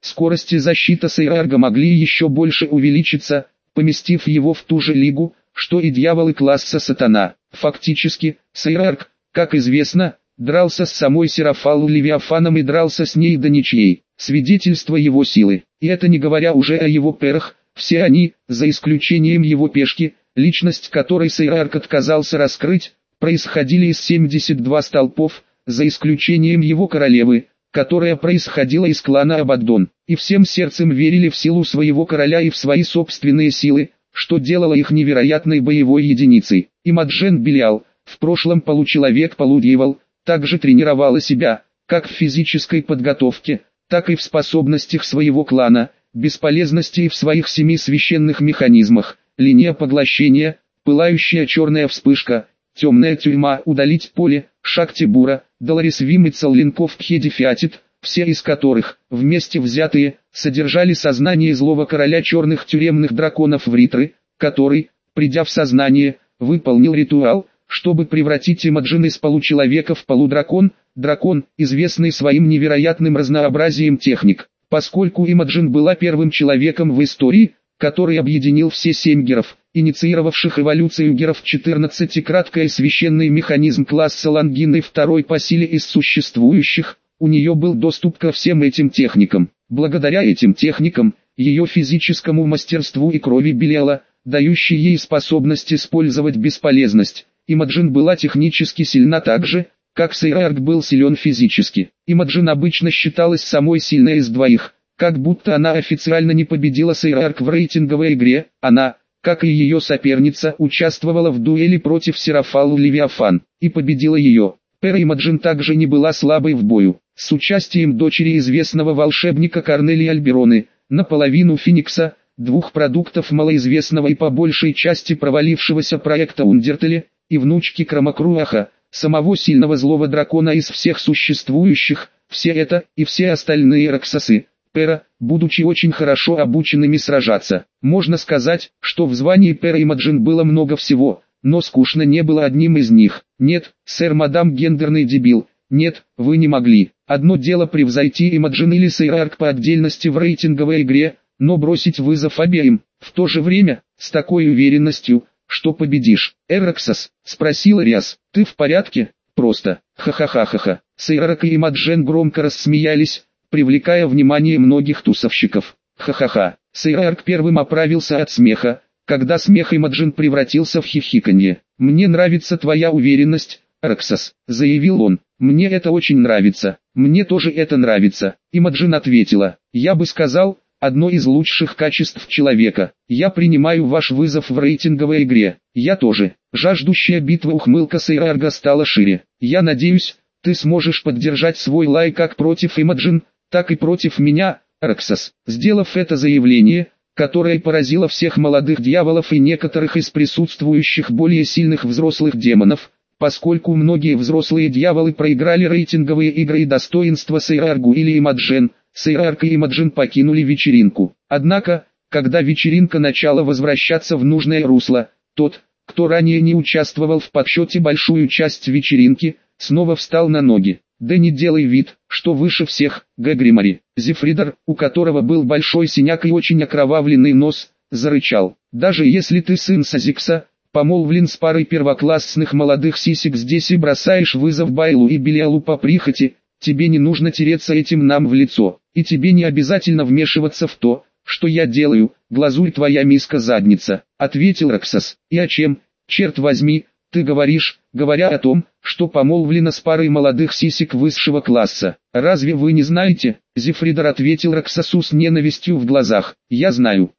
скорость и защита Сейрарга могли еще больше увеличиться, поместив его в ту же лигу, что и дьяволы класса Сатана. Фактически, Сейрарг, как известно, дрался с самой Серафалу Левиафаном и дрался с ней до ничьей, свидетельство его силы. И это не говоря уже о его перах, все они, за исключением его пешки, личность которой Сейрарг отказался раскрыть, происходили из 72 столпов, за исключением его королевы, которая происходила из клана Абаддон, и всем сердцем верили в силу своего короля и в свои собственные силы, что делало их невероятной боевой единицей. Имаджен Белиал, в прошлом получеловек-полудьявол, также тренировала себя, как в физической подготовке, так и в способностях своего клана, бесполезности и в своих 7 священных механизмах: линия поглощения, пылающая черная вспышка, темная тюрьма, удалить поле, Шакти Бура, Долорес Вимицал Линков Кхеди Фиатит, все из которых, вместе взятые, содержали сознание злого короля черных тюремных драконов Вритры, который, придя в сознание, выполнил ритуал, чтобы превратить Имаджин из получеловека в полудракон, дракон, известный своим невероятным разнообразием техник. Поскольку Имаджин была первым человеком в истории, который объединил все 7 геров, инициировавших эволюцию геров 14-краткий священный механизм класса Лангины второй по силе из существующих, у нее был доступ ко всем этим техникам. Благодаря этим техникам, ее физическому мастерству и крови Белиала, дающей ей способность использовать бесполезность, Имаджин была технически сильна так же, как Сейрарг был силен физически. Имаджин обычно считалась самой сильной из двоих, как будто она официально не победила Сейрарг в рейтинговой игре. Она, как и ее соперница, участвовала в дуэли против Серафалу Левиафан, и победила ее. Пера Имаджин также не была слабой в бою. С участием дочери известного волшебника Корнелии Альбероны, наполовину Феникса, 2 продуктов малоизвестного и по большей части провалившегося проекта Ундертеля, и внучки Крамакруаха, самого сильного злого дракона из всех существующих, все это и все остальные Раксасы, Пера, будучи очень хорошо обученными сражаться. Можно сказать, что в звании Пера Имаджин было много всего, но скучно не было одним из них. Нет, сэр, мадам, гендерный дебил, нет, вы не могли. Одно дело превзойти Имаджин или Сейрарг по отдельности в рейтинговой игре, но бросить вызов обеим, в то же время, с такой уверенностью, что победишь. «Эраксас?» — спросил Риас. «Ты в порядке?» «Просто. Ха-ха-ха-ха-ха». Сейрарг и Имаджен громко рассмеялись, привлекая внимание многих тусовщиков. Ха-ха-ха. Сейрарг первым оправился от смеха, когда смех Имаджен превратился в хихиканье. «Мне нравится твоя уверенность, Раксас», — заявил он. «Мне это очень нравится». «Мне тоже это нравится», — Имаджен ответила. «Я бы сказал, одно из лучших качеств человека. Я принимаю ваш вызов в рейтинговой игре». «Я тоже». Жаждущая битва ухмылка Сейрарга стала шире. «Я надеюсь, ты сможешь поддержать свой лай как против Имаджен, так и против меня, Раксас». Сделав это заявление, которое поразило всех молодых дьяволов и некоторых из присутствующих более сильных взрослых демонов, поскольку многие взрослые дьяволы проиграли рейтинговые игры и достоинства Сейраргу или Имаджен, Сейрарг и Имаджен покинули вечеринку. Однако, когда вечеринка начала возвращаться в нужное русло, тот, кто ранее не участвовал в подсчете большую часть вечеринки, снова встал на ноги. «Да не делай вид, что выше всех, Гагримари». Зефридор, у которого был большой синяк и очень окровавленный нос, зарычал. «Даже если ты сын Сазикса, помолвлен с парой первоклассных молодых сисек здесь и бросаешь вызов Байлу и Белиалу по прихоти, тебе не нужно тереться этим нам в лицо, и тебе не обязательно вмешиваться в то, что я делаю, глазурь твоя миска задница», — ответил Раксас. «И о чем, черт возьми, ты говоришь, говоря о том, что помолвлена с парой молодых сисек высшего класса? Разве вы не знаете?» Зефридор ответил Раксасу с ненавистью в глазах. Я знаю,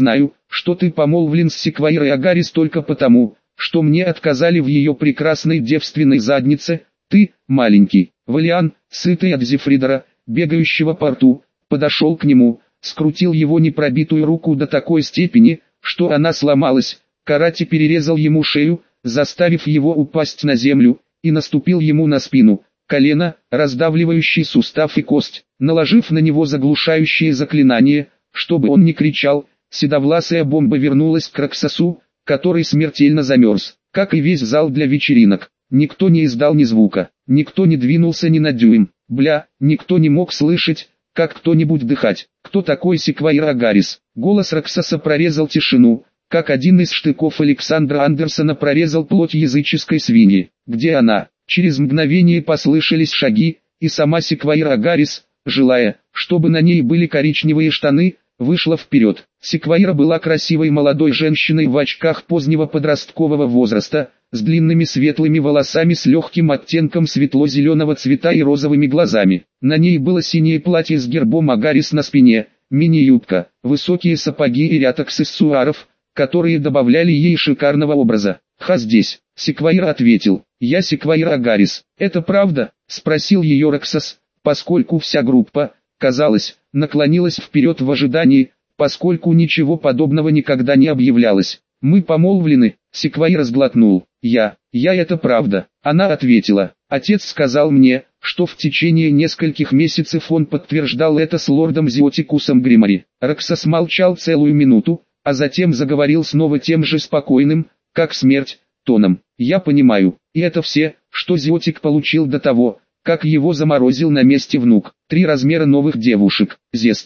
что ты помолвлен с Секвайрой Агарис только потому, что мне отказали в ее прекрасной девственной заднице. Ты, маленький». Валиан, сытый от Зефридора, бегающего по рту, подошел к нему, скрутил его непробитую руку до такой степени, что она сломалась. Карати перерезал ему шею, заставив его упасть на землю, и наступил ему на спину, колено, раздавливающий сустав и кость, наложив на него заглушающее заклинание, чтобы он не кричал. Седовласая бомба вернулась к Раксасу, который смертельно замерз, как и весь зал для вечеринок. Никто не издал ни звука, никто не двинулся ни на дюйм. Никто не мог слышать, как кто-нибудь дыхать. Кто такой Секвайр Агарис? Голос Роксоса прорезал тишину, как один из штыков Александра Андерсона прорезал плоть языческой свиньи. Где она? Через мгновение послышались шаги, и сама Секвайр Агарис, желая, чтобы на ней были коричневые штаны, вышла вперед. Секвайра была красивой молодой женщиной в очках позднего подросткового возраста, с длинными светлыми волосами с легким оттенком светло-зеленого цвета и розовыми глазами. На ней было синее платье с гербом Агарис на спине, мини-юбка, высокие сапоги и ряд аксессуаров, которые добавляли ей шикарного образа. «Ха, здесь», — Секвайр ответил. «Я Секвайр Агарис». «Это правда?» — спросил ее Роксос, поскольку вся группа, казалось, наклонилась вперед в ожидании, поскольку ничего подобного никогда не объявлялось. «Мы помолвлены», — Секвайр сглотнул. Я это правда». Она ответила. «Отец сказал мне, что в течение нескольких месяцев он подтверждал это с лордом Зиотикусом Гримари». Роксос молчал целую минуту, а затем заговорил снова тем же спокойным, как смерть, тоном. «Я понимаю, и это все, что Зиотик получил до того, как его заморозил на месте внук. 3 размера новых девушек. Зест.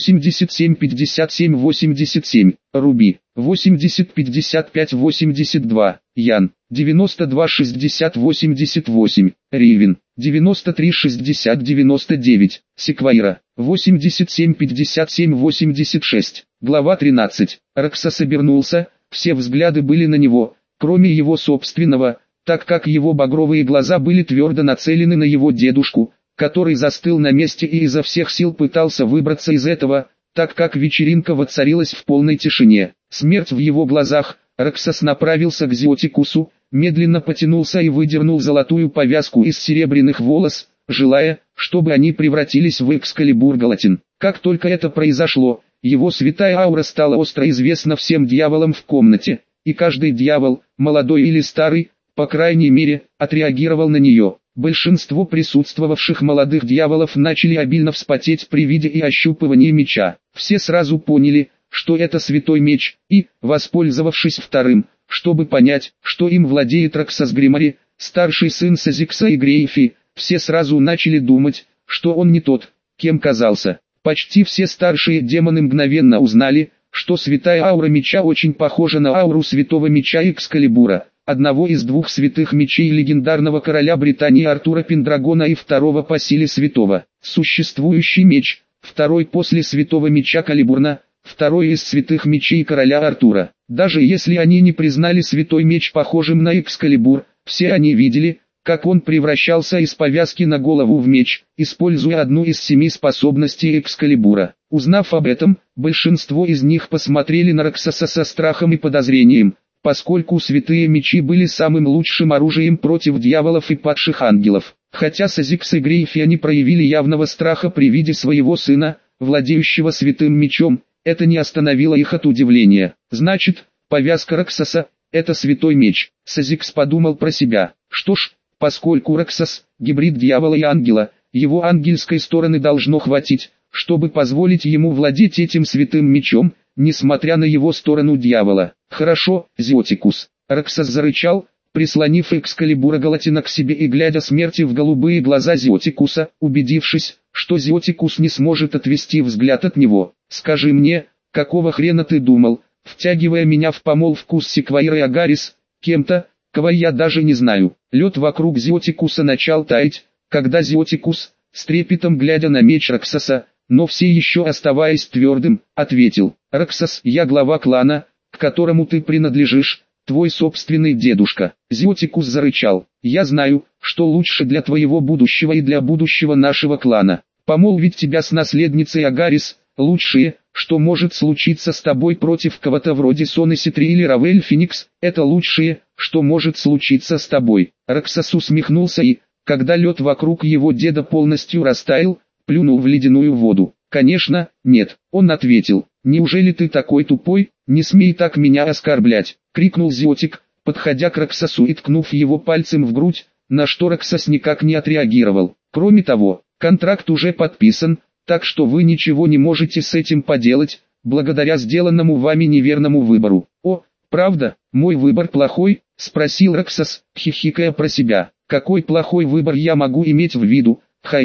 87-57-87. Руби. 80-55-82. Ян. 92-60-88. Ривен. 93-60-99. Секвайра. 87-57-86. Глава 13. Роксос обернулся, все взгляды были на него, кроме его собственного, так как его багровые глаза были твердо нацелены на его дедушку, который застыл на месте и изо всех сил пытался выбраться из этого, так как вечеринка воцарилась в полной тишине. Смерть в его глазах. Роксос направился к Зиотикусу, медленно потянулся и выдернул золотую повязку из серебряных волос, желая, чтобы они превратились в Экскалибур Галатин. Как только это произошло, его святая аура стала остро известна всем дьяволам в комнате, и каждый дьявол, молодой или старый, по крайней мере, отреагировал на нее. Большинство присутствовавших молодых дьяволов начали обильно вспотеть при виде и ощупывании меча. Все сразу поняли, что это святой меч, и, воспользовавшись вторым, чтобы понять, что им владеет Роксос Гримари, старший сын Сазикса и Грейфи, все сразу начали думать, что он не тот, кем казался. Почти все старшие демоны мгновенно узнали, что святая аура меча очень похожа на ауру святого меча Экскалибура, одного из 2 святых мечей легендарного короля Британии Артура Пендрагона и второго по силе святого. Существующий меч, второй после святого меча Калибурна, второй из святых мечей короля Артура. Даже если они не признали святой меч похожим на Экскалибур, все они видели, как он превращался из повязки на голову в меч, используя одну из 7 способностей Экскалибура. Узнав об этом, большинство из них посмотрели на Роксоса со страхом и подозрением, поскольку святые мечи были самым лучшим оружием против дьяволов и падших ангелов. Хотя Сазикс и Грейфи они проявили явного страха при виде своего сына, владеющего святым мечом, это не остановило их от удивления. Значит, повязка Роксоса – это святой меч. Сазикс подумал про себя. Что ж, поскольку Роксос – гибрид дьявола и ангела, его ангельской стороны должно хватить, чтобы позволить ему владеть этим святым мечом, несмотря на его сторону дьявола. «Хорошо, Зиотикус». Роксос зарычал, прислонив Экскалибура Галатина к себе и глядя смерти в голубые глаза Зиотикуса, убедившись, что Зиотикус не сможет отвести взгляд от него. «Скажи мне, какого хрена ты думал, втягивая меня в помолвку с Секвайрой Агарис, кем-то, кого я даже не знаю?» Лед вокруг Зиотикуса начал таять, когда Зиотикус, с трепетом глядя на меч Роксоса, но все еще оставаясь твердым, ответил: «Роксос, я глава клана, к которому ты принадлежишь, твой собственный дедушка». Зиотикус зарычал: «Я знаю, что лучше для твоего будущего и для будущего нашего клана. Помолвить тебя с наследницей Агарис, лучшее, что может случиться с тобой против кого-то вроде Соны Ситри или Равель Феникс, это лучшее, что может случиться с тобой». Роксос усмехнулся и, когда лед вокруг его деда полностью растаял, плюнул в ледяную воду. «Конечно, нет», — он ответил. «Неужели ты такой тупой? Не смей так меня оскорблять!» — крикнул Зиотик, подходя к Роксосу и ткнув его пальцем в грудь, на что Роксос никак не отреагировал. «Кроме того, контракт уже подписан, так что вы ничего не можете с этим поделать, благодаря сделанному вами неверному выбору». «О, правда, мой выбор плохой?» — спросил Роксос, хихикая про себя. «Какой плохой выбор я могу иметь в виду, ХМ?»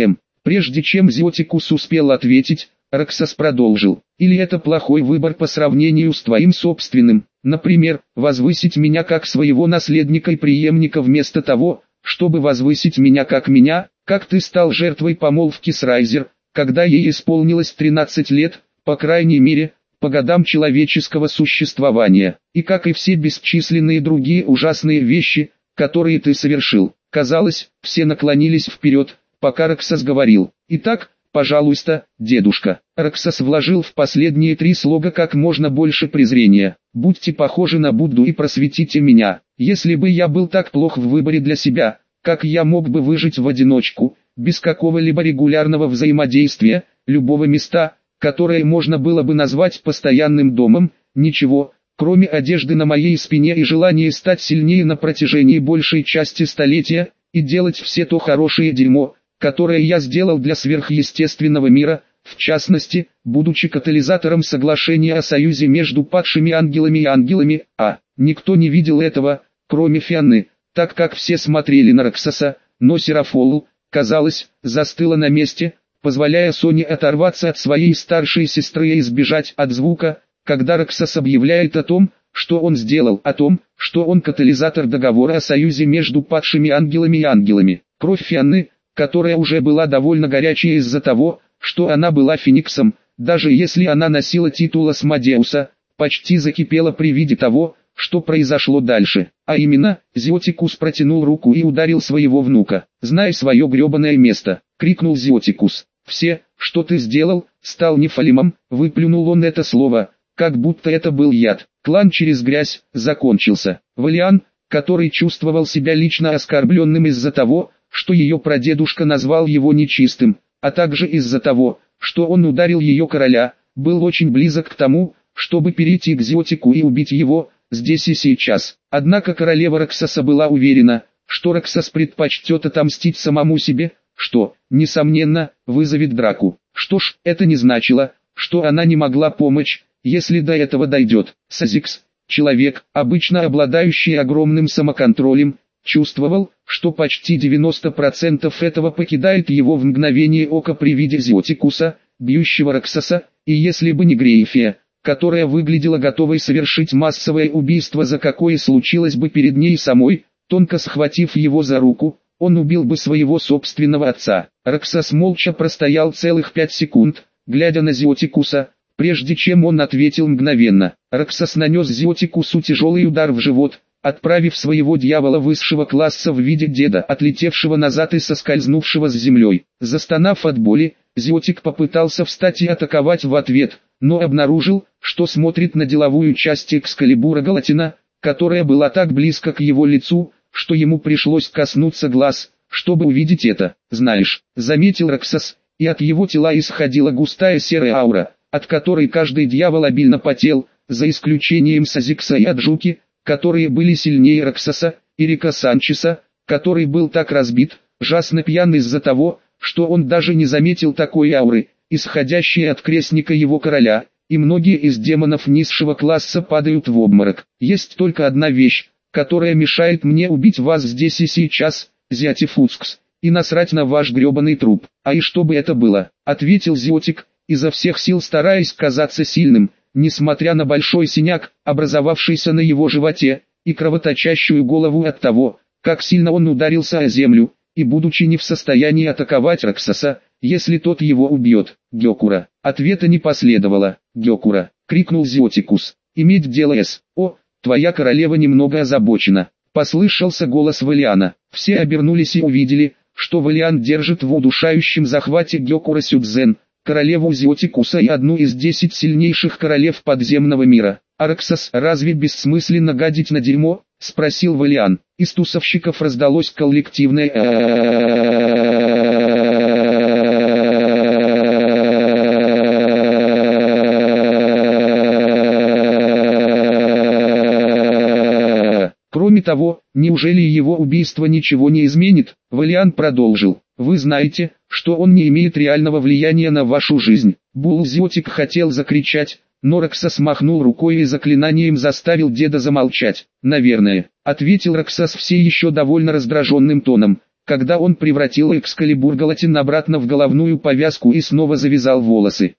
Прежде чем Зиотикус успел ответить, Роксос продолжил. Или это плохой выбор по сравнению с твоим собственным, например, возвысить меня как своего наследника и преемника вместо того, чтобы возвысить меня, как ты стал жертвой помолвки с Райзер, когда ей исполнилось 13 лет, по крайней мере, по годам человеческого существования, и как и все бесчисленные другие ужасные вещи, которые ты совершил. Казалось, все наклонились вперед, пока Роксос говорил. Итак, пожалуйста, дедушка. Роксос вложил в последние 3 слога как можно больше презрения. Будьте похожи на Будду и просветите меня. Если бы я был так плох в выборе для себя, как я мог бы выжить в одиночку, без какого-либо регулярного взаимодействия, любого места, которое можно было бы назвать постоянным домом, ничего, кроме одежды на моей спине и желания стать сильнее на протяжении большей части столетия, и делать все то хорошее дерьмо, которое я сделал для сверхъестественного мира, в частности, будучи катализатором соглашения о союзе между падшими ангелами и ангелами, никто не видел этого, кроме Фианны, так как все смотрели на Роксоса, но Серафолл, казалось, застыла на месте, позволяя Соне оторваться от своей старшей сестры и избежать от звука, когда Роксос объявляет о том, что он сделал, о том, что он катализатор договора о союзе между падшими ангелами и ангелами. Кровь Фианны, которая уже была довольно горячей из-за того, что она была Фениксом, даже если она носила титул Асмодеуса, почти закипела при виде того, что произошло дальше. А именно, Зиотикус протянул руку и ударил своего внука. «Знай свое гребаное место!» — крикнул Зиотикус. «Все, что ты сделал, стал нефалимом», — выплюнул он это слово, как будто это был яд. Клан через грязь закончился. Валиан, который чувствовал себя лично оскорбленным из-за того, что ее прадедушка назвал его нечистым, а также из-за того, что он ударил ее короля, был очень близок к тому, чтобы перейти к Зиотику и убить его, здесь и сейчас. Однако королева Роксоса была уверена, что Роксос предпочтет отомстить самому себе, что, несомненно, вызовет драку. Что ж, это не значило, что она не могла помочь, если до этого дойдет. Сазикс, человек, обычно обладающий огромным самоконтролем, чувствовал, что почти 90% этого покидает его в мгновение ока при виде Зиотикуса, бьющего Роксоса, и если бы не Грейфия, которая выглядела готовой совершить массовое убийство, за какое случилось бы перед ней самой, тонко схватив его за руку, он убил бы своего собственного отца. Роксос молча простоял целых 5 секунд, глядя на Зиотикуса, прежде чем он ответил мгновенно. Роксос нанес Зиотикусу тяжелый удар в живот, отправив своего дьявола высшего класса в виде деда, отлетевшего назад и соскользнувшего с землей. Застонав от боли, Зиотик попытался встать и атаковать в ответ, но обнаружил, что смотрит на деловую часть Экскалибура Галатина, которая была так близко к его лицу, что ему пришлось коснуться глаз, чтобы увидеть это. «Знаешь», — заметил Роксос, и от его тела исходила густая серая аура, от которой каждый дьявол обильно потел, за исключением Сазикса и Аджуки, которые были сильнее Роксоса, и Рика Санчеса, который был так разбит, ужасно пьян из-за того, что он даже не заметил такой ауры, исходящей от крестника его короля, и многие из демонов низшего класса падают в обморок. Есть только одна вещь, которая мешает мне убить вас здесь и сейчас, Зиотифускс, и насрать на ваш гребаный труп. А и что бы это было, ответил Зиотик, изо всех сил стараясь казаться сильным, несмотря на большой синяк, образовавшийся на его животе, и кровоточащую голову от того, как сильно он ударился о землю, и будучи не в состоянии атаковать Роксоса, если тот его убьет. «Гёкура». Ответа не последовало. «Гёкура», — крикнул Зиотикус. «Иметь дело с... О, твоя королева немного озабочена». Послышался голос Валиана. Все обернулись и увидели, что Валиан держит в удушающем захвате Гёкура Сюдзен, королеву Зиотикуса и одну из 10 сильнейших королев подземного мира. «Роксос, разве бессмысленно гадить на дерьмо?» — спросил Валиан. Из тусовщиков раздалось коллективное Кроме того, неужели его убийство ничего не изменит? Валиан продолжил. Вы знаете, что он не имеет реального влияния на вашу жизнь. Булзиотик хотел закричать, но Роксос махнул рукой и заклинанием заставил деда замолчать. «Наверное», — ответил Роксос все еще довольно раздраженным тоном, когда он превратил Экскалибур Галатин обратно в головную повязку и снова завязал волосы.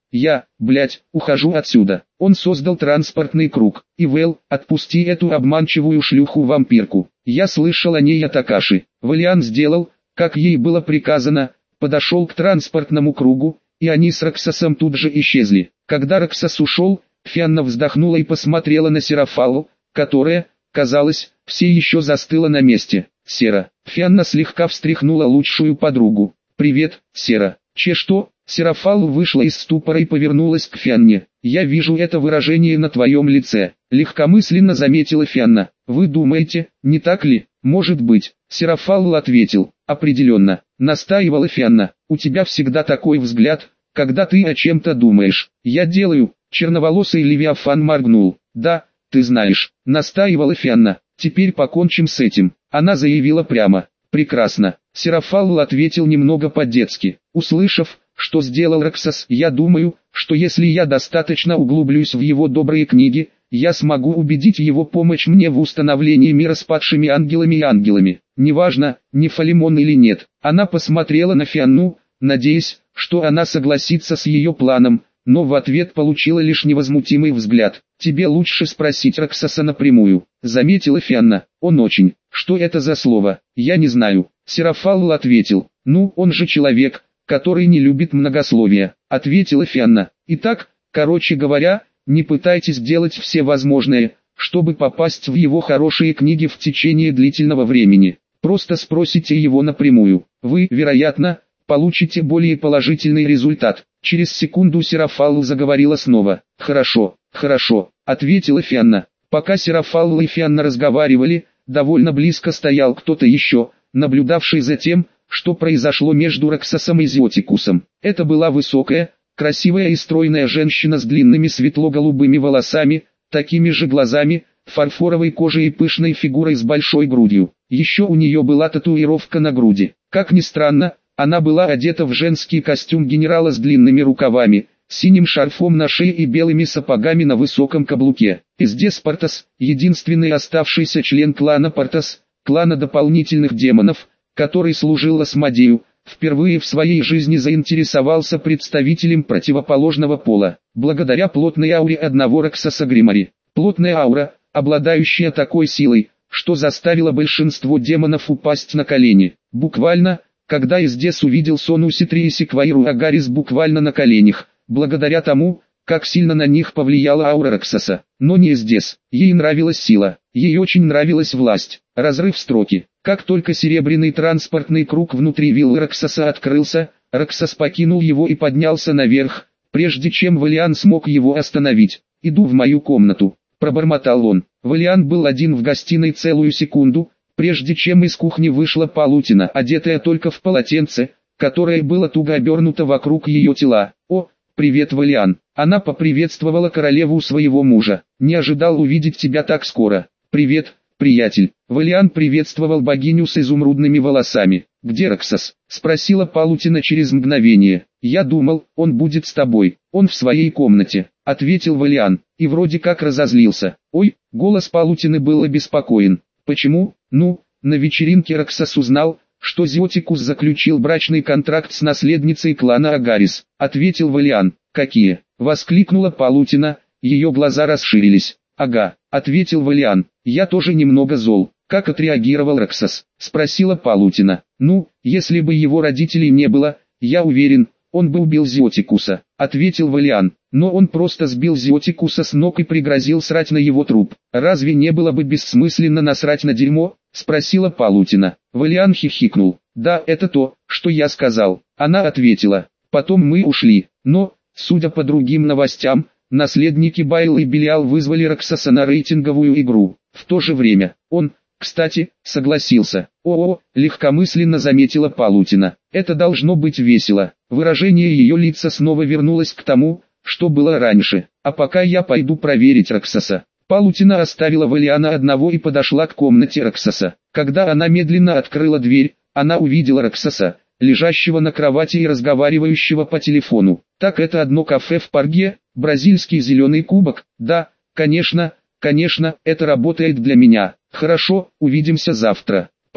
Ухожу отсюда. Он создал транспортный круг. Ивел, отпусти эту обманчивую шлюху-вампирку. Я слышал о ней от Акаши. Валиан сделал, как ей было приказано, подошел к транспортному кругу, и они с Роксосом тут же исчезли. Когда Роксос ушел, Фианна вздохнула и посмотрела на Серафалу, которая, казалось, все еще застыла на месте. «Сера». Фианна слегка встряхнула лучшую подругу. «Привет, Сера». Что?» Серафалу вышла из ступора и повернулась к Фианне. «Я вижу это выражение на твоем лице», — легкомысленно заметила Фианна. «Вы думаете, не так ли?» «Может быть», — Серафалу ответил. «Определенно», — настаивала Фианна. «У тебя всегда такой взгляд, когда ты о чем-то думаешь». «Я делаю», — черноволосый Левиафан моргнул. «Да, ты знаешь», — настаивала Фианна. «Теперь покончим с этим». Она заявила прямо. «Прекрасно». Серафалл ответил немного по-детски. «Услышав, что сделал Роксос, я думаю, что если я достаточно углублюсь в его добрые книги, я смогу убедить его помочь мне в установлении мира с падшими ангелами и ангелами. Неважно, Нефалимон или нет». Она посмотрела на Фианну, надеясь, что она согласится с ее планом, но в ответ получила лишь невозмутимый взгляд. «Тебе лучше спросить Роксоса напрямую», — заметила Фианна. «Он очень...» «Что это за слово? Я не знаю». Серафалл ответил. «Ну, он же человек, который не любит многословия», — ответила Фианна. «Итак, короче говоря, не пытайтесь делать все возможное, чтобы попасть в его хорошие книги в течение длительного времени. Просто спросите его напрямую. Вы, вероятно, получите более положительный результат». Через секунду Серафалл заговорила снова. «Хорошо, хорошо», — ответила Фианна. Пока Серафалл и Фианна разговаривали, довольно близко стоял кто-то еще, наблюдавший за тем, что произошло между Роксосом и Зиотикусом. Это была высокая, красивая и стройная женщина с длинными светло-голубыми волосами, такими же глазами, фарфоровой кожей и пышной фигурой с большой грудью. Еще у нее была татуировка на груди. Как ни странно, она была одета в женский костюм генерала с длинными рукавами, синим шарфом на шее и белыми сапогами на высоком каблуке. Издес Портос, единственный оставшийся член клана Портос, клана дополнительных демонов, который служил Асмодею, впервые в своей жизни заинтересовался представителем противоположного пола, благодаря плотной ауре одного Роксоса Гримари. Плотная аура, обладающая такой силой, что заставила большинство демонов упасть на колени. Буквально, когда Издес увидел Сону Ситри и Секвайру Агарис буквально на коленях, благодаря тому, как сильно на них повлияла аура Роксоса. Но не Издес, ей нравилась сила, ей очень нравилась власть. Разрыв строки. Как только серебряный транспортный круг внутри виллы Роксоса открылся, Роксос покинул его и поднялся наверх, прежде чем Валиан смог его остановить. «Иду в мою комнату», — пробормотал он. Валиан был один в гостиной целую секунду, прежде чем из кухни вышла Палутина, одетая только в полотенце, которое было туго обернуто вокруг ее тела. «О, привет, Валиан!» Она поприветствовала королеву своего мужа. «Не ожидал увидеть тебя так скоро». «Привет, приятель». Валиан приветствовал богиню с изумрудными волосами. «Где Роксос?» — спросила Палутина через мгновение. «Я думал, он будет с тобой. Он в своей комнате», — ответил Валиан, и вроде как разозлился. «Ой», — голос Палутины был обеспокоен. «Почему?» «Ну, на вечеринке Роксос узнал, что Зиотикус заключил брачный контракт с наследницей клана Агарис», — ответил Валиан. «Какие?» — воскликнула Палутина, ее глаза расширились. «Ага», — ответил Валиан. «Я тоже немного зол». «Как отреагировал Роксос?» — спросила Палутина. «Ну, если бы его родителей не было, я уверен, он бы убил Зиотикуса», — ответил Валиан. «Но он просто сбил Зиотикуса с ног и пригрозил срать на его труп». «Разве не было бы бессмысленно насрать на дерьмо?» — спросила Палутина. Валиан хихикнул. «Да, это то, что я сказал». Она ответила. «Потом мы ушли, но, судя по другим новостям, наследники Байл и Белиал вызвали Роксоса на рейтинговую игру. В то же время, он, кстати, согласился». «О-о», легкомысленно заметила Палутина. «Это должно быть весело». Выражение ее лица снова вернулось к тому, что было раньше. «А пока я пойду проверить Роксоса». Палутина оставила Валиана одного и подошла к комнате Роксоса. Когда она медленно открыла дверь, она увидела Роксоса, лежащего на кровати и разговаривающего по телефону. «Так это одно кафе в Парге, бразильский зеленый кубок?» «Да, конечно, это работает для меня. Хорошо, увидимся завтра. Пока».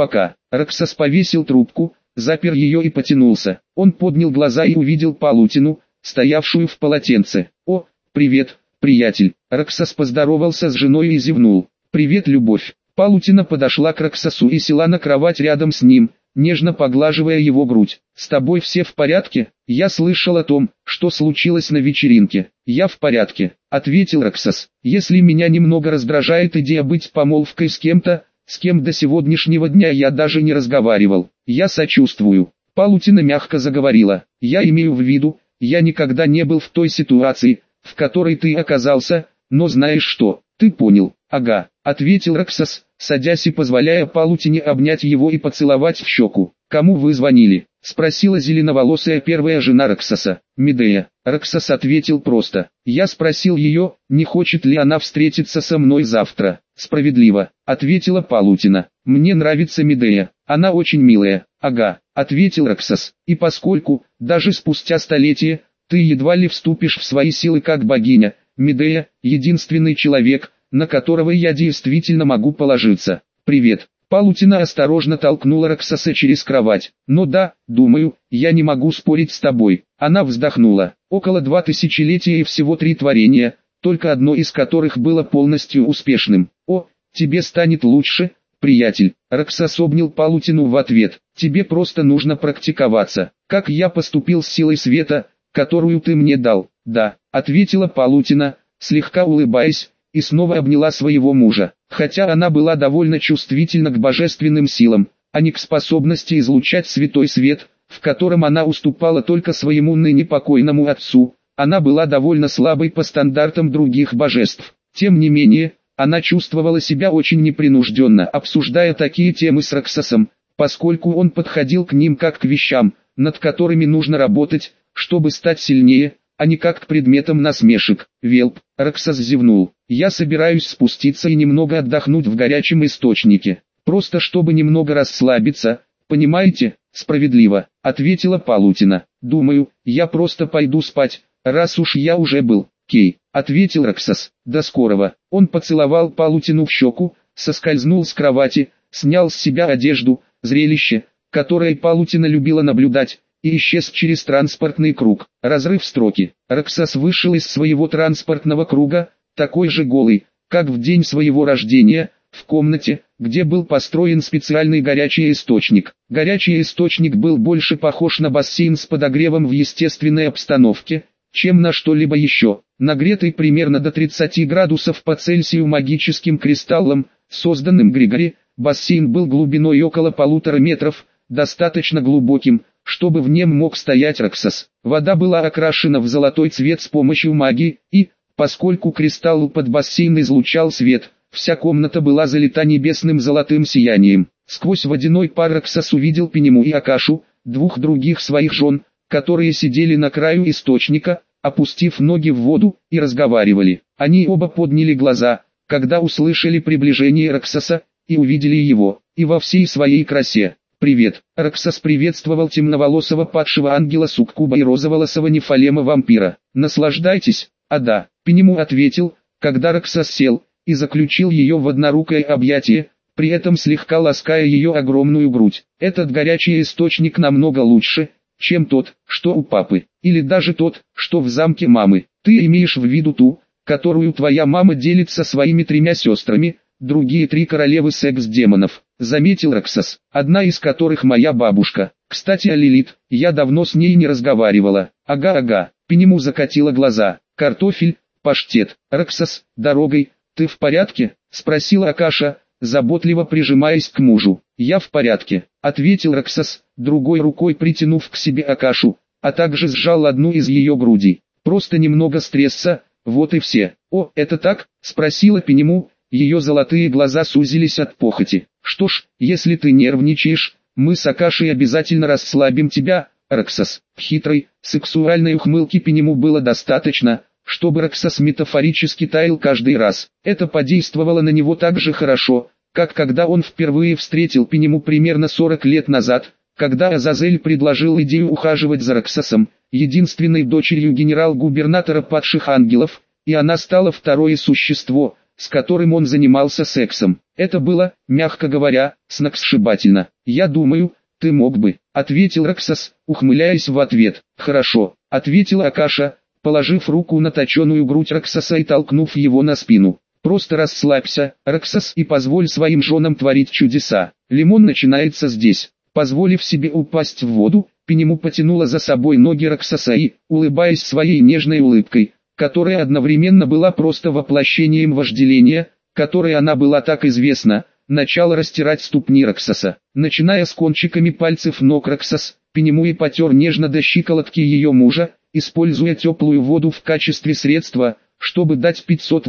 Роксос повесил трубку, запер ее и потянулся. Он поднял глаза и увидел Палутину, стоявшую в полотенце. «О, привет, приятель!» Роксос поздоровался с женой и зевнул. «Привет, любовь!» Палутина подошла к Роксосу и села на кровать рядом с ним, нежно поглаживая его грудь. «С тобой все в порядке? Я слышал о том, что случилось на вечеринке». «Я в порядке», — ответил Роксос. «Если меня немного раздражает идея быть помолвкой с кем-то, с кем до сегодняшнего дня я даже не разговаривал, я сочувствую». Палутина мягко заговорила. «Я имею в виду, я никогда не был в той ситуации, в которой ты оказался, но знаешь что, ты понял». «Ага», — ответил Роксос, садясь и позволяя Палутине обнять его и поцеловать в щеку. «Кому вы звонили?» — спросила зеленоволосая первая жена Роксоса, Медея. Роксос ответил просто. «Я спросил ее, не хочет ли она встретиться со мной завтра». «Справедливо», — ответила Палутина. «Мне нравится Медея, она очень милая». «Ага», — ответил Роксос. «И поскольку, даже спустя столетия, ты едва ли вступишь в свои силы как богиня, Медея — единственный человек, на которого я действительно могу положиться. Привет». Палутина осторожно толкнула Роксоса через кровать. «Ну да, думаю, я не могу спорить с тобой». Она вздохнула. «Около 2000 и всего 3 творения, только одно из которых было полностью успешным. О, тебе станет лучше, приятель». Роксос обнял Палутину в ответ. «Тебе просто нужно практиковаться. Как я поступил с силой света, которую ты мне дал?» «Да», — ответила Палутина, слегка улыбаясь, и снова обняла своего мужа. Хотя она была довольно чувствительна к божественным силам, а не к способности излучать святой свет, в котором она уступала только своему ныне покойному отцу, она была довольно слабой по стандартам других божеств. Тем не менее, она чувствовала себя очень непринужденно, обсуждая такие темы с Роксосом, поскольку он подходил к ним как к вещам, над которыми нужно работать, чтобы стать сильнее, а не как к предметам насмешек. «Велп», — Роксос зевнул, — «я собираюсь спуститься и немного отдохнуть в горячем источнике, просто чтобы немного расслабиться, понимаете?» «Справедливо», — ответила Палутина. «Думаю, я просто пойду спать, раз уж я уже был». «Кей», — ответил Роксос. «До скорого». Он поцеловал Палутину в щеку, соскользнул с кровати, снял с себя одежду, зрелище, которое Палутина любила наблюдать, и исчез через транспортный круг. Разрыв строки. Роксос вышел из своего транспортного круга, такой же голый, как в день своего рождения, в комнате, где был построен специальный горячий источник. Горячий источник был больше похож на бассейн с подогревом в естественной обстановке, чем на что-либо еще. Нагретый примерно до 30 градусов по Цельсию магическим кристаллом, созданным Григори, бассейн был глубиной около 1,5 метров, достаточно глубоким, чтобы в нем мог стоять Роксос. Вода была окрашена в золотой цвет с помощью магии, и, поскольку кристалл под бассейн излучал свет, вся комната была залита небесным золотым сиянием. Сквозь водяной пар Роксос увидел Пенему и Акашу, 2 других своих жен, которые сидели на краю источника, опустив ноги в воду, и разговаривали. Они оба подняли глаза, когда услышали приближение Роксоса, и увидели его, и во всей своей красе. «Привет!» Роксос приветствовал темноволосого падшего ангела Суккуба и розоволосого нефалема вампира. «Наслаждайтесь!» «А да!» Пенему ответил, когда Роксос сел, и заключил ее в однорукое объятие, при этом слегка лаская ее огромную грудь. «Этот горячий источник намного лучше, чем тот, что у папы, или даже тот, что в замке мамы. Ты имеешь в виду ту, которую твоя мама делит со своими 3 сестрами, другие 3 королевы секс-демонов», — заметил Роксос, «одна из которых моя бабушка. Кстати, о Лилит, я давно с ней не разговаривала». «Ага», Пенему закатила глаза. «Картофель, паштет». «Роксос, дорогой, ты в порядке?» — спросила Акаша, заботливо прижимаясь к мужу. «Я в порядке», — ответил Роксос, другой рукой притянув к себе Акашу, а также сжал одну из ее грудей. «Просто немного стресса, вот и все». «О, это так?» — спросила Пенему. Ее золотые глаза сузились от похоти. «Что ж, если ты нервничаешь, мы с Акашей обязательно расслабим тебя, Роксос». Хитрой, сексуальной ухмылки Пенему было достаточно, чтобы Роксос метафорически таял каждый раз. Это подействовало на него так же хорошо, как когда он впервые встретил Пенему примерно 40 лет назад, когда Азазель предложил идею ухаживать за Роксосом, единственной дочерью генерал-губернатора падших ангелов, и она стала второе существо, с которым он занимался сексом. Это было, мягко говоря, сногсшибательно. «Я думаю, ты мог бы», — ответил Роксос, ухмыляясь в ответ. «Хорошо», — ответила Акаша, положив руку на точеную грудь Роксоса и толкнув его на спину. «Просто расслабься, Роксос, и позволь своим женам творить чудеса. Лимон начинается здесь». Позволив себе упасть в воду, Пенему потянула за собой ноги Роксоса и, улыбаясь своей нежной улыбкой, которая одновременно была просто воплощением вожделения, которой она была так известна, начала растирать ступни Роксоса. Начиная с кончиками пальцев ног Роксос, Пенему и потер нежно до щиколотки ее мужа, используя теплую воду в качестве средства, чтобы дать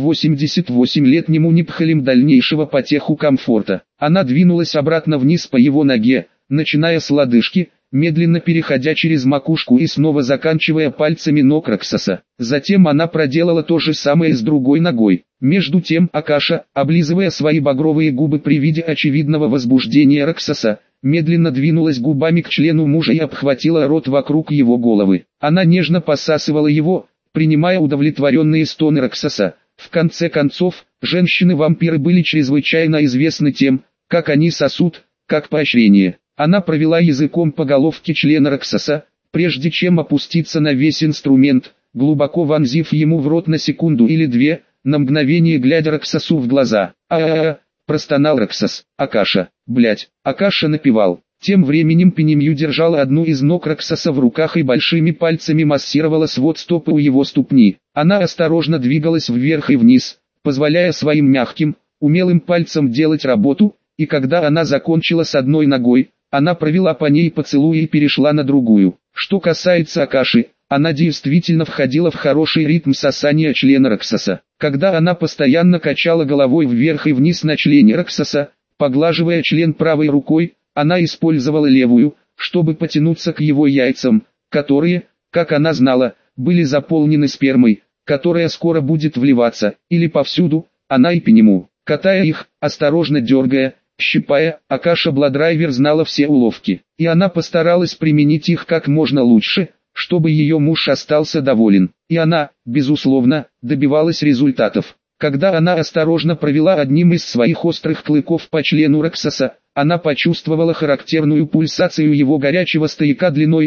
588-летнему Нипхалим дальнейшего потеху комфорта. Она двинулась обратно вниз по его ноге, начиная с лодыжки, медленно переходя через макушку и снова заканчивая пальцами ног Роксоса. Затем она проделала то же самое с другой ногой. Между тем Акаша, облизывая свои багровые губы при виде очевидного возбуждения Роксоса, медленно двинулась губами к члену мужа и обхватила рот вокруг его головы. Она нежно посасывала его, принимая удовлетворенные стоны Роксоса. В конце концов, женщины-вампиры были чрезвычайно известны тем, как они сосут, как поощрение. Она провела языком по головке члена Роксоса, прежде чем опуститься на весь инструмент, глубоко вонзив ему в рот на секунду или две, на мгновение глядя Роксосу в глаза. Простонал Роксос. «Акаша, блять!» Акаша напевал. Тем временем Пенемью держала одну из ног Роксоса в руках и большими пальцами массировала свод стопы у его ступни. Она осторожно двигалась вверх и вниз, позволяя своим мягким, умелым пальцам делать работу, и когда она закончила с одной ногой, она провела по ней поцелуй и перешла на другую. Что касается Акаши, она действительно входила в хороший ритм сосания члена Роксоса. Когда она постоянно качала головой вверх и вниз на члене Роксоса, поглаживая член правой рукой, она использовала левую, чтобы потянуться к его яйцам, которые, как она знала, были заполнены спермой, которая скоро будет вливаться, или повсюду, она и Пенему, катая их, осторожно дергая, щипая, Акаша Бладрайвер знала все уловки, и она постаралась применить их как можно лучше, чтобы ее муж остался доволен. И она, безусловно, добивалась результатов. Когда она осторожно провела одним из своих острых клыков по члену Роксоса, она почувствовала характерную пульсацию его горячего стояка длиной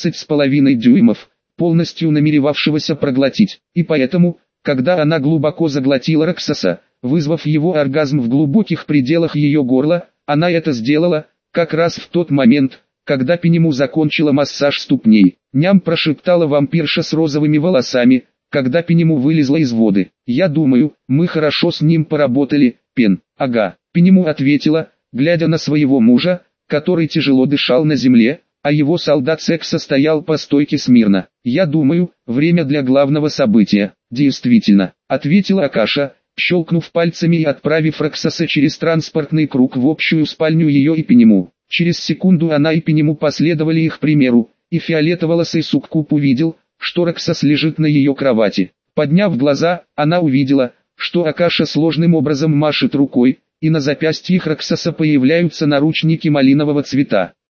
11,5 дюймов, полностью намеревавшегося проглотить. И поэтому, когда она глубоко заглотила Роксоса, вызвав его оргазм в глубоких пределах ее горла, она это сделала, как раз в тот момент, когда Пенему закончила массаж ступней. «Ням», прошептала вампирша с розовыми волосами, когда Пенему вылезла из воды. «Я думаю, мы хорошо с ним поработали, Пен». «Ага», Пенему ответила, глядя на своего мужа, который тяжело дышал на земле, а его солдат секса стоял по стойке смирно. «Я думаю, время для главного события». «Действительно», ответила Акаша, щелкнув пальцами и отправив Роксоса через транспортный круг в общую спальню ее и Пенему. Через секунду она и Пенему последовали их примеру, и фиолетоволосый суккуб увидел, что Роксос лежит на ее кровати. Подняв глаза, она увидела, что Акаша сложным образом машет рукой, и на запястьях Роксоса появляются наручники малинового цвета.